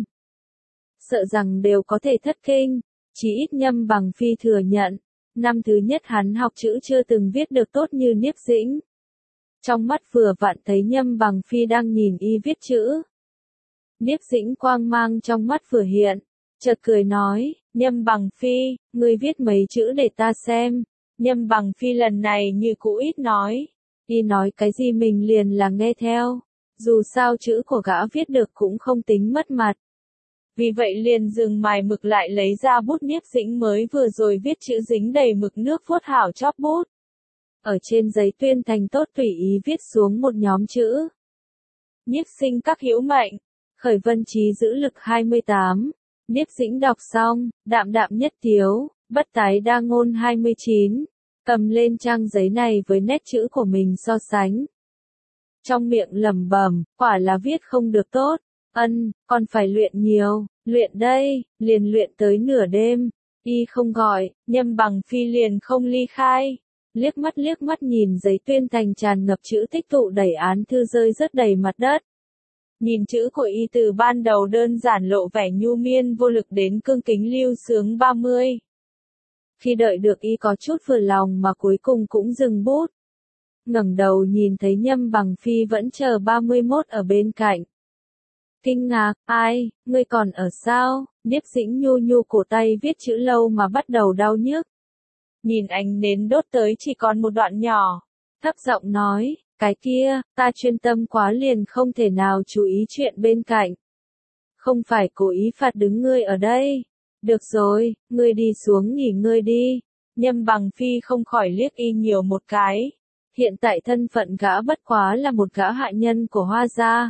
Sợ rằng đều có thể thất kinh, chỉ ít Nhâm Bằng Phi thừa nhận, năm thứ nhất hắn học chữ chưa từng viết được tốt như Niếp Dĩnh. Trong mắt vừa vặn thấy Nhâm Bằng Phi đang nhìn y viết chữ. Niếp Dĩnh quang mang trong mắt vừa hiện, chợt cười nói, Nhâm Bằng Phi, ngươi viết mấy chữ để ta xem. Nhâm Bằng Phi lần này như cũ ít nói. Y nói cái gì mình liền là nghe theo, dù sao chữ của gã viết được cũng không tính mất mặt. Vì vậy liền dừng mài mực lại lấy ra bút Niếp Dĩnh mới vừa rồi viết chữ dính đầy mực nước vuốt hảo chóp bút. Ở trên giấy tuyên thành tốt tùy ý viết xuống một nhóm chữ. Nhiếp sinh các hữu mệnh, khởi vân trí giữ lực 28. Niếp Dĩnh đọc xong, đạm đạm nhất tiếu, bất tái đa ngôn 29. Cầm lên trang giấy này với nét chữ của mình so sánh. Trong miệng lẩm bẩm, quả là viết không được tốt, còn phải luyện nhiều, luyện đây, liền luyện tới nửa đêm. Y không gọi, Nhâm Bằng Phi liền không ly khai. Liếc mắt nhìn giấy tuyên thành tràn ngập chữ tích tụ đẩy án thư rơi rất đầy mặt đất. Nhìn chữ của y từ ban đầu đơn giản lộ vẻ nhu miên vô lực đến cương kính lưu sướng 30. Khi đợi được y có chút vừa lòng mà cuối cùng cũng dừng bút. Ngẩng đầu nhìn thấy Nhâm Bằng Phi vẫn chờ 31 ở bên cạnh. Kinh ngạc, ai, ngươi còn ở sao? Niếp Dĩnh nhu nhu cổ tay viết chữ lâu mà bắt đầu đau nhức. Nhìn ánh nến đốt tới chỉ còn một đoạn nhỏ. Thấp giọng nói, cái kia, ta chuyên tâm quá liền không thể nào chú ý chuyện bên cạnh. Không phải cố ý phạt đứng ngươi ở đây. Được rồi, ngươi đi xuống nghỉ ngơi đi. Nhâm Bằng Phi không khỏi liếc y nhiều một cái. Hiện tại thân phận gã bất quá là một gã hạ nhân của Hoa gia.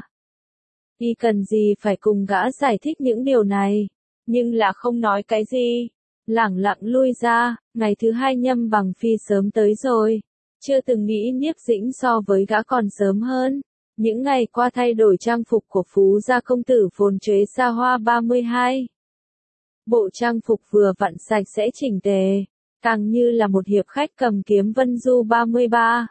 Y cần gì phải cùng gã giải thích những điều này, nhưng là không nói cái gì. Lẳng lặng lui ra, ngày thứ hai Nhâm Bằng Phi sớm tới rồi. Chưa từng nghĩ Niếp Dĩnh so với gã còn sớm hơn. Những ngày qua thay đổi trang phục của Phú gia công tử phồn truế xa hoa 32. Bộ trang phục vừa vặn sạch sẽ chỉnh tề, càng như là một hiệp khách cầm kiếm vân du 33.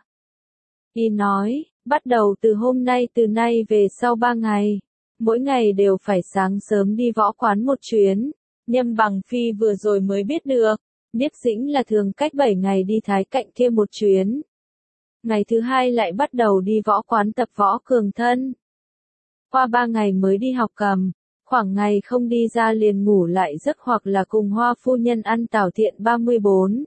Y nói, bắt đầu từ hôm nay từ nay về sau 3 ngày, mỗi ngày đều phải sáng sớm đi võ quán một chuyến. Nhâm Bằng Phi vừa rồi mới biết được, Niếp Dĩnh là thường cách 7 ngày đi Thái Cạnh kia một chuyến. Ngày thứ hai lại bắt đầu đi võ quán tập võ cường thân. Qua 3 ngày mới đi học cầm, khoảng ngày không đi ra liền ngủ lại giấc hoặc là cùng Hoa phu nhân ăn tảo thiện 34.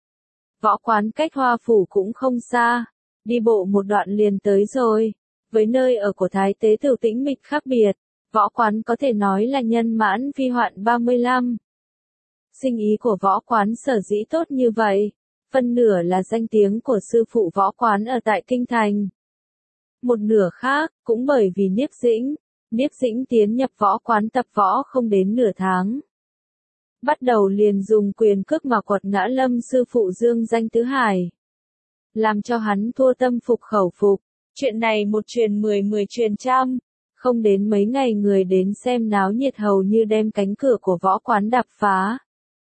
Võ quán cách Hoa phủ cũng không xa, đi bộ một đoạn liền tới rồi. Với nơi ở của Thái tế tiểu tĩnh mịch khác biệt, võ quán có thể nói là nhân mãn phi hoạn 35. Sinh ý của võ quán sở dĩ tốt như vậy, phân nửa là danh tiếng của sư phụ võ quán ở tại Kinh Thành. Một nửa khác, cũng bởi vì Niếp Dĩnh tiến nhập võ quán tập võ không đến nửa tháng. Bắt đầu liền dùng quyền cước mà quật ngã Lâm sư phụ Dương Danh Tứ Hải. Làm cho hắn thua tâm phục khẩu phục. Chuyện này một truyền 10 truyền trăm. Không đến mấy ngày người đến xem náo nhiệt hầu như đem cánh cửa của võ quán đạp phá.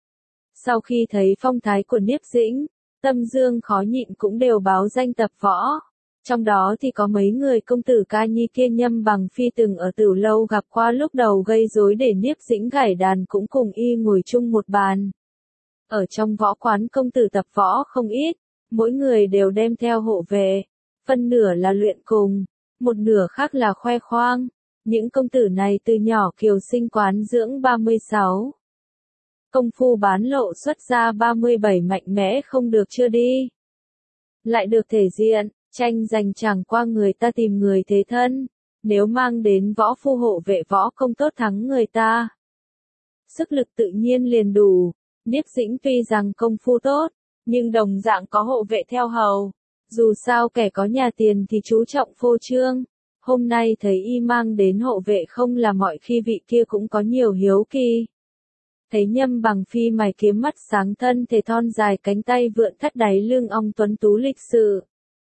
Sau khi thấy phong thái của Niếp Dĩnh, tâm dương khó nhịn cũng đều báo danh tập võ. Trong đó thì có mấy người công tử ca nhi kia Nhâm Bằng Phi từng ở Tửu Lâu gặp qua lúc đầu gây rối để Niếp Dĩnh gảy đàn cũng cùng y ngồi chung một bàn. Ở trong võ quán công tử tập võ không ít, mỗi người đều đem theo hộ vệ, phân nửa là luyện cùng, một nửa khác là khoe khoang. Những công tử này từ nhỏ kiều sinh quán dưỡng 36. Công phu bán lộ xuất ra 37 mạnh mẽ không được chưa đi. Lại được thể diện, tranh giành chẳng qua người ta tìm người thế thân, nếu mang đến võ phu hộ vệ võ công tốt thắng người ta. Sức lực tự nhiên liền đủ, Niếp Dĩnh tuy rằng công phu tốt, nhưng đồng dạng có hộ vệ theo hầu. Dù sao kẻ có nhà tiền thì chú trọng phô trương. Hôm nay thấy y mang đến hộ vệ không là mọi khi vị kia cũng có nhiều hiếu kỳ. Thấy Nhâm Bằng Phi mày kiếm mắt sáng thân thể thon dài cánh tay vượn thắt đáy lưng ông tuấn tú lịch sự.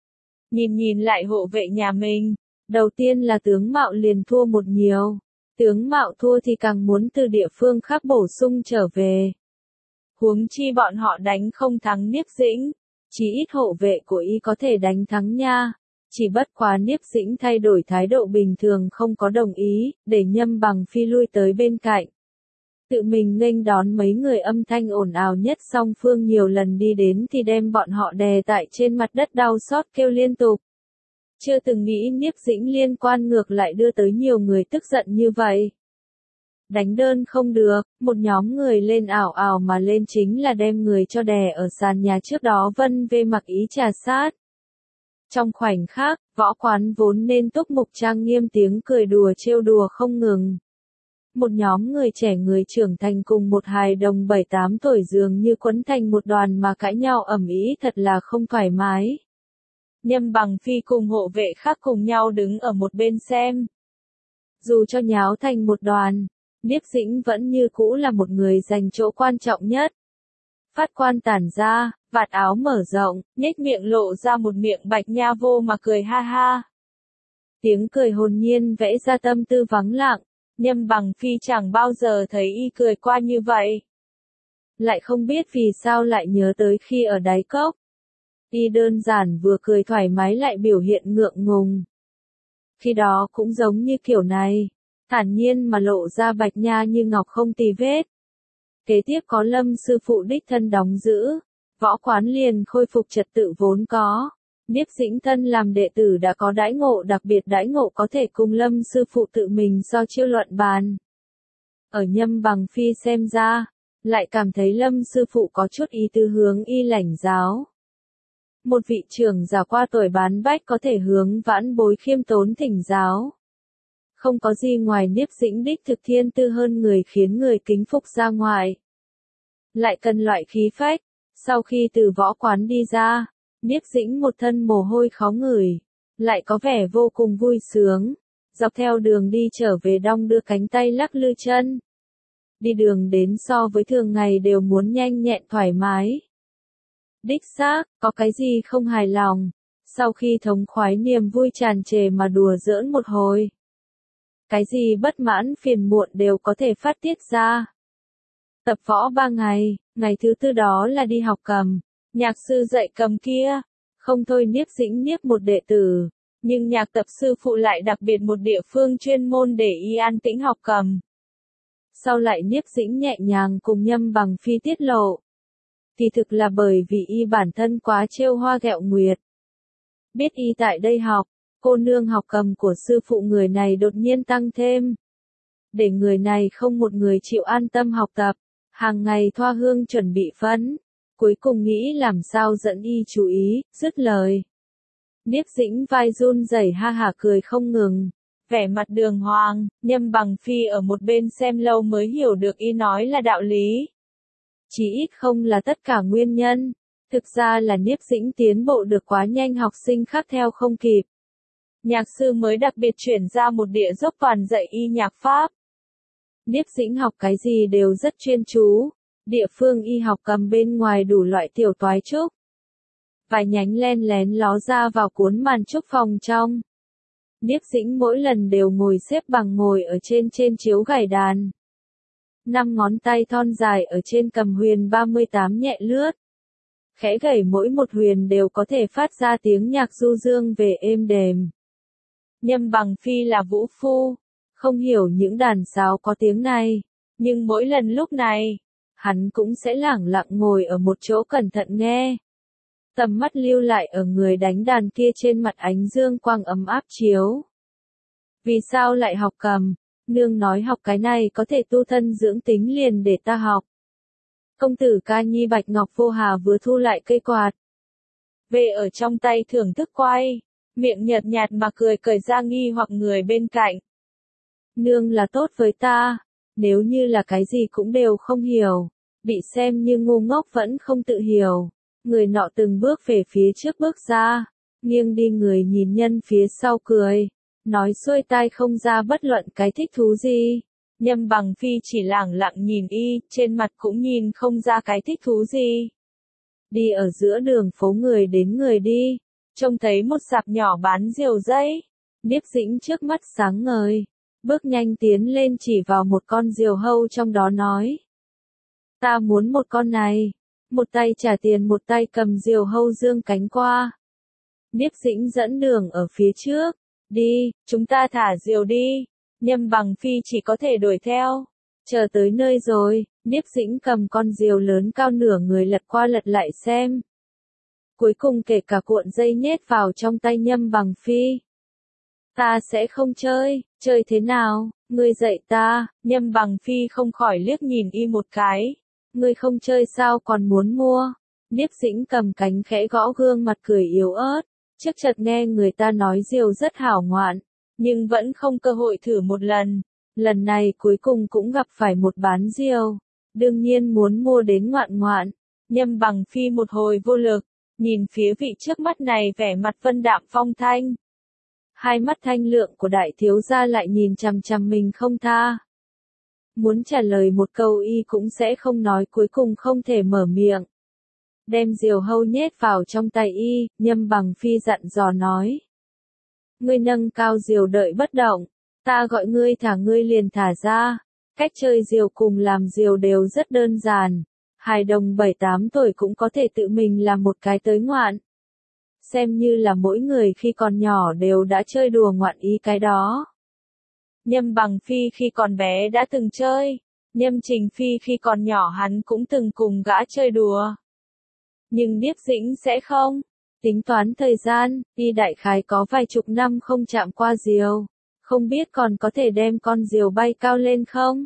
Nhìn lại hộ vệ nhà mình, đầu tiên là tướng mạo liền thua một nhiều. Tướng mạo thua thì càng muốn từ địa phương khác bổ sung trở về. Huống chi bọn họ đánh không thắng Niếp Dĩnh, chỉ ít hộ vệ của y có thể đánh thắng nha. Chỉ bất quá Niếp Dĩnh thay đổi thái độ bình thường không có đồng ý, để Nhâm Bằng Phi lui tới bên cạnh. Tự mình nghênh đón mấy người âm thanh ồn ào nhất song phương nhiều lần đi đến thì đem bọn họ đè tại trên mặt đất đau xót kêu liên tục. Chưa từng nghĩ Niếp Dĩnh liên quan ngược lại đưa tới nhiều người tức giận như vậy. Đánh đơn không được, một nhóm người lên ảo ảo mà lên chính là đem người cho đè ở sàn nhà trước đó vân vê mặc ý trà sát. Trong khoảnh khắc, võ quán vốn nên túc mục trang nghiêm tiếng cười đùa trêu đùa không ngừng. Một nhóm người trẻ người trưởng thành cùng một hài đồng 7-8 tuổi dường như quấn thành một đoàn mà cãi nhau ầm ĩ thật là không thoải mái. Nhâm Bằng Phi cùng hộ vệ khác cùng nhau đứng ở một bên xem. Dù cho nháo thành một đoàn, Niếp Dĩnh vẫn như cũ là một người giành chỗ quan trọng nhất. Phát quan tản ra, vạt áo mở rộng, nhếch miệng lộ ra một miệng bạch nha vô mà cười ha ha. Tiếng cười hồn nhiên vẽ ra tâm tư vắng lặng, Nhâm Bằng Phi chẳng bao giờ thấy y cười qua như vậy. Lại không biết vì sao lại nhớ tới khi ở đáy cốc. Y đơn giản vừa cười thoải mái lại biểu hiện ngượng ngùng. Khi đó cũng giống như kiểu này, thản nhiên mà lộ ra bạch nha như ngọc không tì vết. Kế tiếp có Lâm sư phụ đích thân đóng giữ, võ quán liền khôi phục trật tự vốn có. Niếp Dĩnh thân làm đệ tử đã có đãi ngộ, đặc biệt đãi ngộ có thể cùng Lâm sư phụ tự mình so chiêu luận bàn. Ở Nhâm Bằng Phi xem ra, lại cảm thấy Lâm sư phụ có chút ý tứ hướng y lãnh giáo. Một vị trưởng giả qua tuổi bán bách có thể hướng vãn bối khiêm tốn thỉnh giáo. Không có gì ngoài Niếp Dĩnh đích thực thiên tư hơn người khiến người kính phục ra ngoài. Lại cần loại khí phách, sau khi từ võ quán đi ra, Niếp Dĩnh một thân mồ hôi khó ngửi, lại có vẻ vô cùng vui sướng, dọc theo đường đi trở về đong đưa cánh tay lắc lư chân. Đi đường đến so với thường ngày đều muốn nhanh nhẹn thoải mái. Đích xác, có cái gì không hài lòng, sau khi thống khoái niềm vui tràn trề mà đùa giỡn một hồi. Cái gì bất mãn phiền muộn đều có thể phát tiết ra. Tập võ 3 ngày, ngày thứ 4 đó là đi học cầm. Nhạc sư dạy cầm kia, không thôi Niếp Dĩnh Niếp một đệ tử, nhưng nhạc tập sư phụ lại đặc biệt một địa phương chuyên môn để y an tĩnh học cầm. Sau lại Niếp Dĩnh nhẹ nhàng cùng Nhâm Bằng Phi tiết lộ. Thì thực là bởi vì y bản thân quá trêu hoa ghẹo nguyệt. Biết y tại đây học, cô nương học cầm của sư phụ người này đột nhiên tăng thêm. Để người này không một người chịu an tâm học tập, hàng ngày thoa hương chuẩn bị phấn. Cuối cùng nghĩ làm sao dẫn y chú ý, dứt lời. Niếp Dĩnh vai run rẩy ha hả cười không ngừng, vẻ mặt đường hoàng. Nhâm Bằng Phi ở một bên xem lâu mới hiểu được y nói là đạo lý. Chỉ ít không là tất cả nguyên nhân, thực ra là Niếp Dĩnh tiến bộ được quá nhanh, học sinh khác theo không kịp. Nhạc sư mới đặc biệt chuyển ra một địa dốc toàn dạy y nhạc pháp. Niếp Dĩnh học cái gì đều rất chuyên chú. Địa phương y học cầm bên ngoài đủ loại tiểu toái trúc. Vài nhánh len lén ló ra vào cuốn màn trúc phòng trong. Niếp Dĩnh mỗi lần đều ngồi xếp bằng ngồi ở trên chiếu gảy đàn. 5 ngón tay thon dài ở trên cầm huyền 38 nhẹ lướt. Khẽ gảy mỗi một huyền đều có thể phát ra tiếng nhạc du dương về êm đềm. Nhâm Bằng Phi là vũ phu, không hiểu những đàn sáo có tiếng này, nhưng mỗi lần lúc này, hắn cũng sẽ lẳng lặng ngồi ở một chỗ cẩn thận nghe. Tầm mắt lưu lại ở người đánh đàn kia, trên mặt ánh dương quang ấm áp chiếu. Vì sao lại học cầm? Nương nói học cái này có thể tu thân dưỡng tính, liền để ta học. Công tử ca nhi Bạch Ngọc Vô Hà vừa thu lại cây quạt. Về ở trong tay thưởng thức quay, miệng nhợt nhạt mà cười cởi ra nghi hoặc người bên cạnh. Nương là tốt với ta, nếu như là cái gì cũng đều không hiểu, bị xem như ngu ngốc vẫn không tự hiểu. Người nọ từng bước về phía trước bước ra, nghiêng đi người nhìn nhân phía sau cười, nói xuôi tai không ra bất luận cái thích thú gì. Nhâm Bằng Phi chỉ lẳng lặng nhìn y, trên mặt cũng nhìn không ra cái thích thú gì. Đi ở giữa đường phố, người đến người đi, trông thấy một sạp nhỏ bán diều dây. Niếp Dĩnh trước mắt sáng ngời, bước nhanh tiến lên chỉ vào một con diều hâu trong đó nói. Ta muốn một con này. Một tay trả tiền, một tay cầm diều hâu dương cánh qua. Niếp Dĩnh dẫn đường ở phía trước. Đi, chúng ta thả diều đi. Nhâm Bằng Phi chỉ có thể đuổi theo. Chờ tới nơi rồi, Niếp Dĩnh cầm con diều lớn cao nửa người lật qua lật lại xem. Cuối cùng kể cả cuộn dây nhét vào trong tay Nhâm Bằng Phi. Ta sẽ không chơi, chơi thế nào, ngươi dạy ta. Nhâm Bằng Phi không khỏi liếc nhìn y một cái. Ngươi không chơi sao còn muốn mua? Niếp Dĩnh cầm cánh khẽ gõ gương mặt cười yếu ớt, trước chợt nghe người ta nói diều rất hảo ngoạn, nhưng vẫn không cơ hội thử một lần. Lần này cuối cùng cũng gặp phải một bán diều, đương nhiên muốn mua đến ngoạn ngoạn. Nhâm Bằng Phi một hồi vô lực, nhìn phía vị trước mắt này vẻ mặt vân đạm phong thanh. Hai mắt thanh lượng của đại thiếu gia lại nhìn chằm chằm mình không tha. Muốn trả lời một câu y cũng sẽ không nói, cuối cùng không thể mở miệng. Đem diều hâu nhét vào trong tay y, Nhâm Bằng Phi dặn dò nói. Ngươi nâng cao diều đợi bất động, ta gọi ngươi thả ngươi liền thả ra. Cách chơi diều cùng làm diều đều rất đơn giản. Hài đồng 7-8 tuổi cũng có thể tự mình làm một cái tới ngoạn. Xem như là mỗi người khi còn nhỏ đều đã chơi đùa ngoạn ý cái đó. Nhâm Bằng Phi khi còn bé đã từng chơi, Nhâm Trình Phi khi còn nhỏ hắn cũng từng cùng gã chơi đùa. Nhưng Niếp Dĩnh sẽ không. Tính toán thời gian, y đại khái có vài chục năm không chạm qua diều. Không biết còn có thể đem con diều bay cao lên không?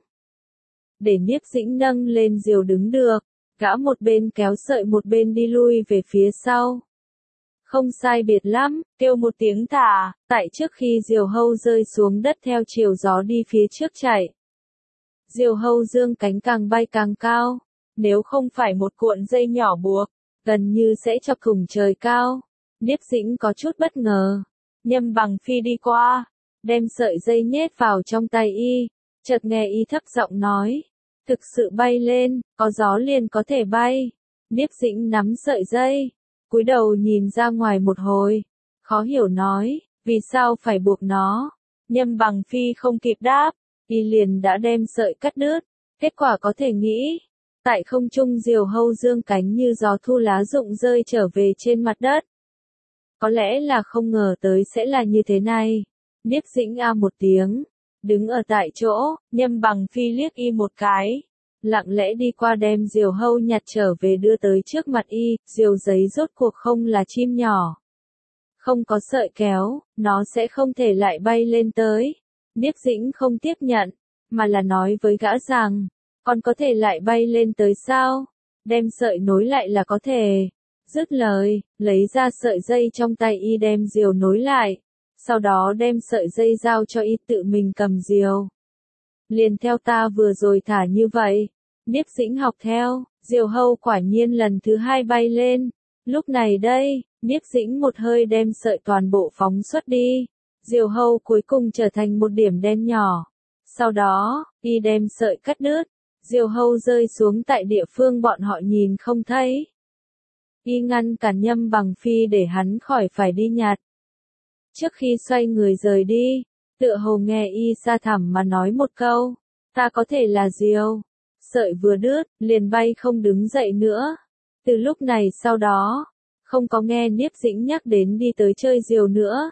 Để Niếp Dĩnh nâng lên diều đứng được, gã một bên kéo sợi một bên đi lui về phía sau. Không sai biệt lắm, kêu một tiếng thả, tại trước khi diều hâu rơi xuống đất theo chiều gió đi phía trước chạy. Diều hâu dương cánh càng bay càng cao, nếu không phải một cuộn dây nhỏ buộc, gần như sẽ chọc thủng trời cao. Niếp Dĩnh có chút bất ngờ. Nhâm Bằng Phi đi qua, đem sợi dây nhét vào trong tay y, chợt nghe y thấp giọng nói, thực sự bay lên, có gió liền có thể bay. Niếp Dĩnh nắm sợi dây, cúi đầu nhìn ra ngoài một hồi, khó hiểu nói, vì sao phải buộc nó? Nhâm Bằng Phi không kịp đáp, y liền đã đem sợi cắt đứt. Kết quả có thể nghĩ, tại không trung diều hâu dương cánh như gió thu lá rụng rơi trở về trên mặt đất. Có lẽ là không ngờ tới sẽ là như thế này. Niếp Dĩnh a một tiếng, đứng ở tại chỗ, Nhâm Bằng Phi liếc y một cái, lặng lẽ đi qua đem diều hâu nhặt trở về đưa tới trước mặt y. Diều giấy rốt cuộc không là chim nhỏ, không có sợi kéo, nó sẽ không thể lại bay lên tới. Niếp Dĩnh không tiếp nhận, mà là nói với gã rằng, còn có thể lại bay lên tới sao? Đem sợi nối lại là có thể. Dứt lời, lấy ra sợi dây trong tay y đem diều nối lại, sau đó đem sợi dây giao cho y tự mình cầm diều. Liền theo ta vừa rồi thả như vậy. Niếp Dĩnh học theo, diều hâu quả nhiên lần thứ hai bay lên. Lúc này đây, Niếp Dĩnh một hơi đem sợi toàn bộ phóng xuất đi. Diều hâu cuối cùng trở thành một điểm đen nhỏ. Sau đó, y đem sợi cắt đứt. Diều hâu rơi xuống tại địa phương bọn họ nhìn không thấy. Y ngăn cản Nhâm Bằng Phi để hắn khỏi phải đi nhặt. Trước khi xoay người rời đi, tựa hồ nghe y xa thẳm mà nói một câu, ta có thể là diều. Sợi vừa đứt, liền bay không đứng dậy nữa. Từ lúc này sau đó, không có nghe Niếp Dĩnh nhắc đến đi tới chơi diều nữa.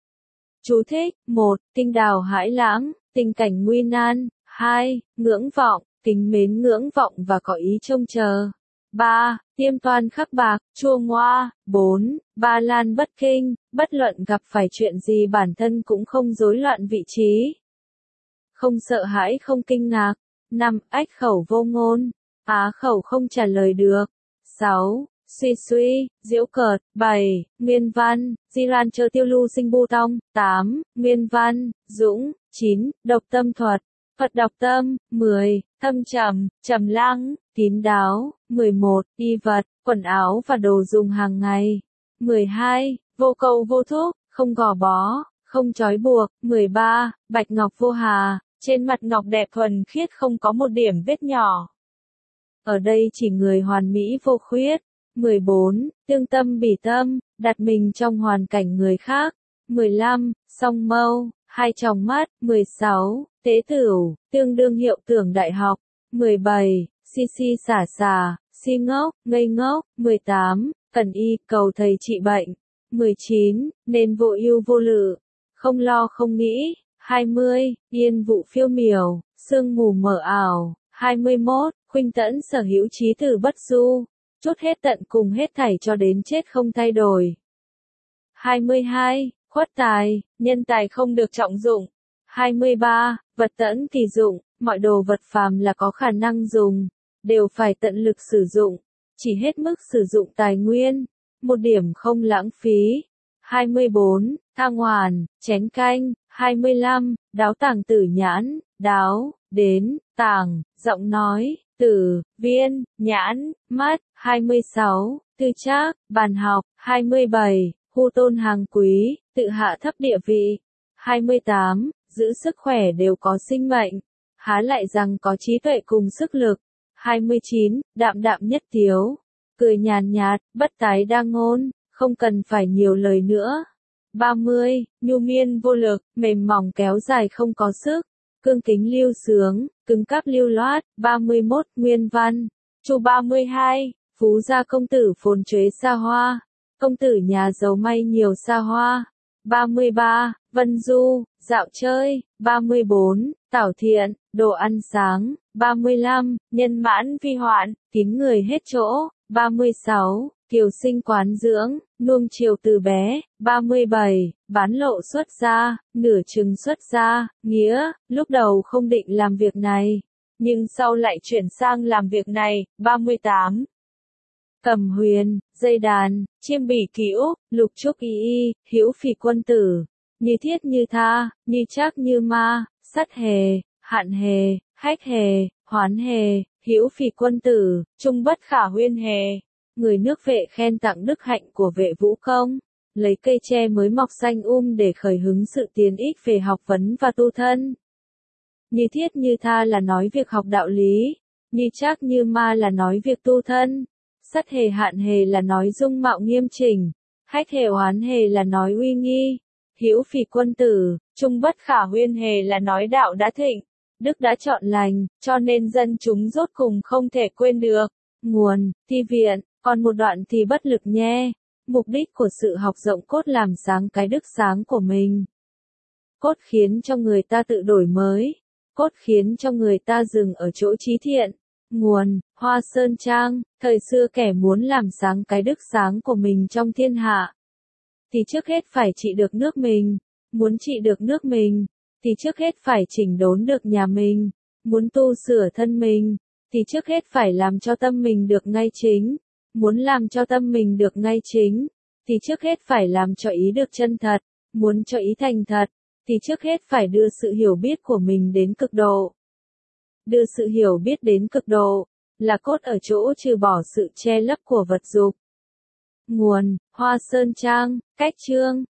Chú thích: 1. Kinh đào hãi lãng, tình cảnh nguy nan. 2. Ngưỡng vọng, kính mến ngưỡng vọng và có ý trông chờ. 3. Tiêm toan khắc bạc, chua ngoa. 4. Ba lan bất kinh, bất luận gặp phải chuyện gì bản thân cũng không rối loạn vị trí. Không sợ hãi không kinh ngạc. 5. Ách khẩu vô ngôn, á khẩu không trả lời được. 6. Suy suy, diễu cợt. 7. Nguyên văn, di lan chơ tiêu lưu sinh bu tong. 8. Nguyên văn, dũng. 9. Độc tâm thuật, Phật đọc tâm. 10. Thâm trầm, trầm lắng, kín đáo. 11. Y vật, quần áo và đồ dùng hàng ngày. 12. Vô cầu vô thúc, không gò bó, không trói buộc. 13. Bạch ngọc vô hà, trên mặt ngọc đẹp thuần khiết không có một điểm vết nhỏ. Ở đây chỉ người hoàn mỹ vô khuyết. 14. Tương tâm bỉ tâm, đặt mình trong hoàn cảnh người khác. 15. Song mâu, hai tròng mắt. 16. Tế tửu, tương đương hiệu tưởng đại học. 17. Si si xả xả, si ngốc, ngây ngốc. 18. Cần y, cầu thầy trị bệnh. 19. Nên vô ưu vô lự, không lo không nghĩ. 20. Yên vụ phiêu miểu, sương mù mờ ảo. 21. Khuynh tẫn sở hữu trí từ bất du, chút hết tận cùng hết thảy cho đến chết không thay đổi. 22. Khuất tài, nhân tài không được trọng dụng. 23. Vật tẫn kỳ dụng, mọi đồ vật phàm là có khả năng dùng, đều phải tận lực sử dụng, chỉ hết mức sử dụng tài nguyên, một điểm không lãng phí. 24. Thang hoàn, chén canh. 25. Đáo tàng tử nhãn, đáo, đến, tàng, giọng nói, tử, viên, nhãn, mắt. 26. Tư trác, bàn học. 27. Hu tôn hàng quý, tự hạ thấp địa vị. 28. Giữ sức khỏe đều có sinh mệnh, há lại rằng có trí tuệ cùng sức lực. 29. Đạm đạm nhất tiếu, cười nhàn nhạt, bất tái đa ngôn, không cần phải nhiều lời nữa. 30. Nhu miên vô lực, mềm mỏng kéo dài không có sức, cương kính lưu sướng, cứng cáp lưu loát. 31. Nguyên văn, Chu 32. Phú gia công tử phồn truế xa hoa, công tử nhà giàu may nhiều xa hoa. 33. Vân du, dạo chơi. 34. Tảo thiện, đồ ăn sáng. 35. Nhân mãn vi hoạn, kín người hết chỗ. 36. Kiều sinh quán dưỡng, nuông chiều từ bé. 37. Bán lộ xuất gia, nửa chừng xuất gia, nghĩa, lúc đầu không định làm việc này, nhưng sau lại chuyển sang làm việc này. 38. Cầm huyền, dây đàn, chiêm bỉ cữu, lục trúc y y, hữu phì quân tử, như thiết như tha, như trác như ma, sắt hề, hạn hề, hách hề, hoán hề, hữu phì quân tử, trung bất khả huyên hề. Người nước Vệ khen tặng đức hạnh của Vệ Vũ Công, lấy cây tre mới mọc xanh để khởi hứng sự tiến ích về học vấn và tu thân. Như thiết như tha là nói việc học đạo lý, như trác như ma là nói việc tu thân, sắt hề hạn hề là nói dung mạo nghiêm chỉnh, hách hề hoán hề là nói uy nghi, hữu phì quân tử, trung bất khả huyên hề là nói đạo đã thịnh, đức đã chọn lành, cho nên dân chúng rốt cùng không thể quên được. Nguồn, thi viện, còn một đoạn thì bất lực nhé. Mục đích của sự học rộng cốt làm sáng cái đức sáng của mình. Cốt khiến cho người ta tự đổi mới. Cốt khiến cho người ta dừng ở chỗ trí thiện. Nguồn, Hoa Sơn Trang, thời xưa kẻ muốn làm sáng cái đức sáng của mình trong thiên hạ, thì trước hết phải trị được nước mình. Muốn trị được nước mình, thì trước hết phải chỉnh đốn được nhà mình. Muốn tu sửa thân mình, thì trước hết phải làm cho tâm mình được ngay chính. Muốn làm cho tâm mình được ngay chính, thì trước hết phải làm cho ý được chân thật. Muốn cho ý thành thật, thì trước hết phải đưa sự hiểu biết của mình đến cực độ. Đưa sự hiểu biết đến cực độ, là cốt ở chỗ trừ bỏ sự che lấp của vật dục. Nguồn, Hoa Sơn Trang, cách chương.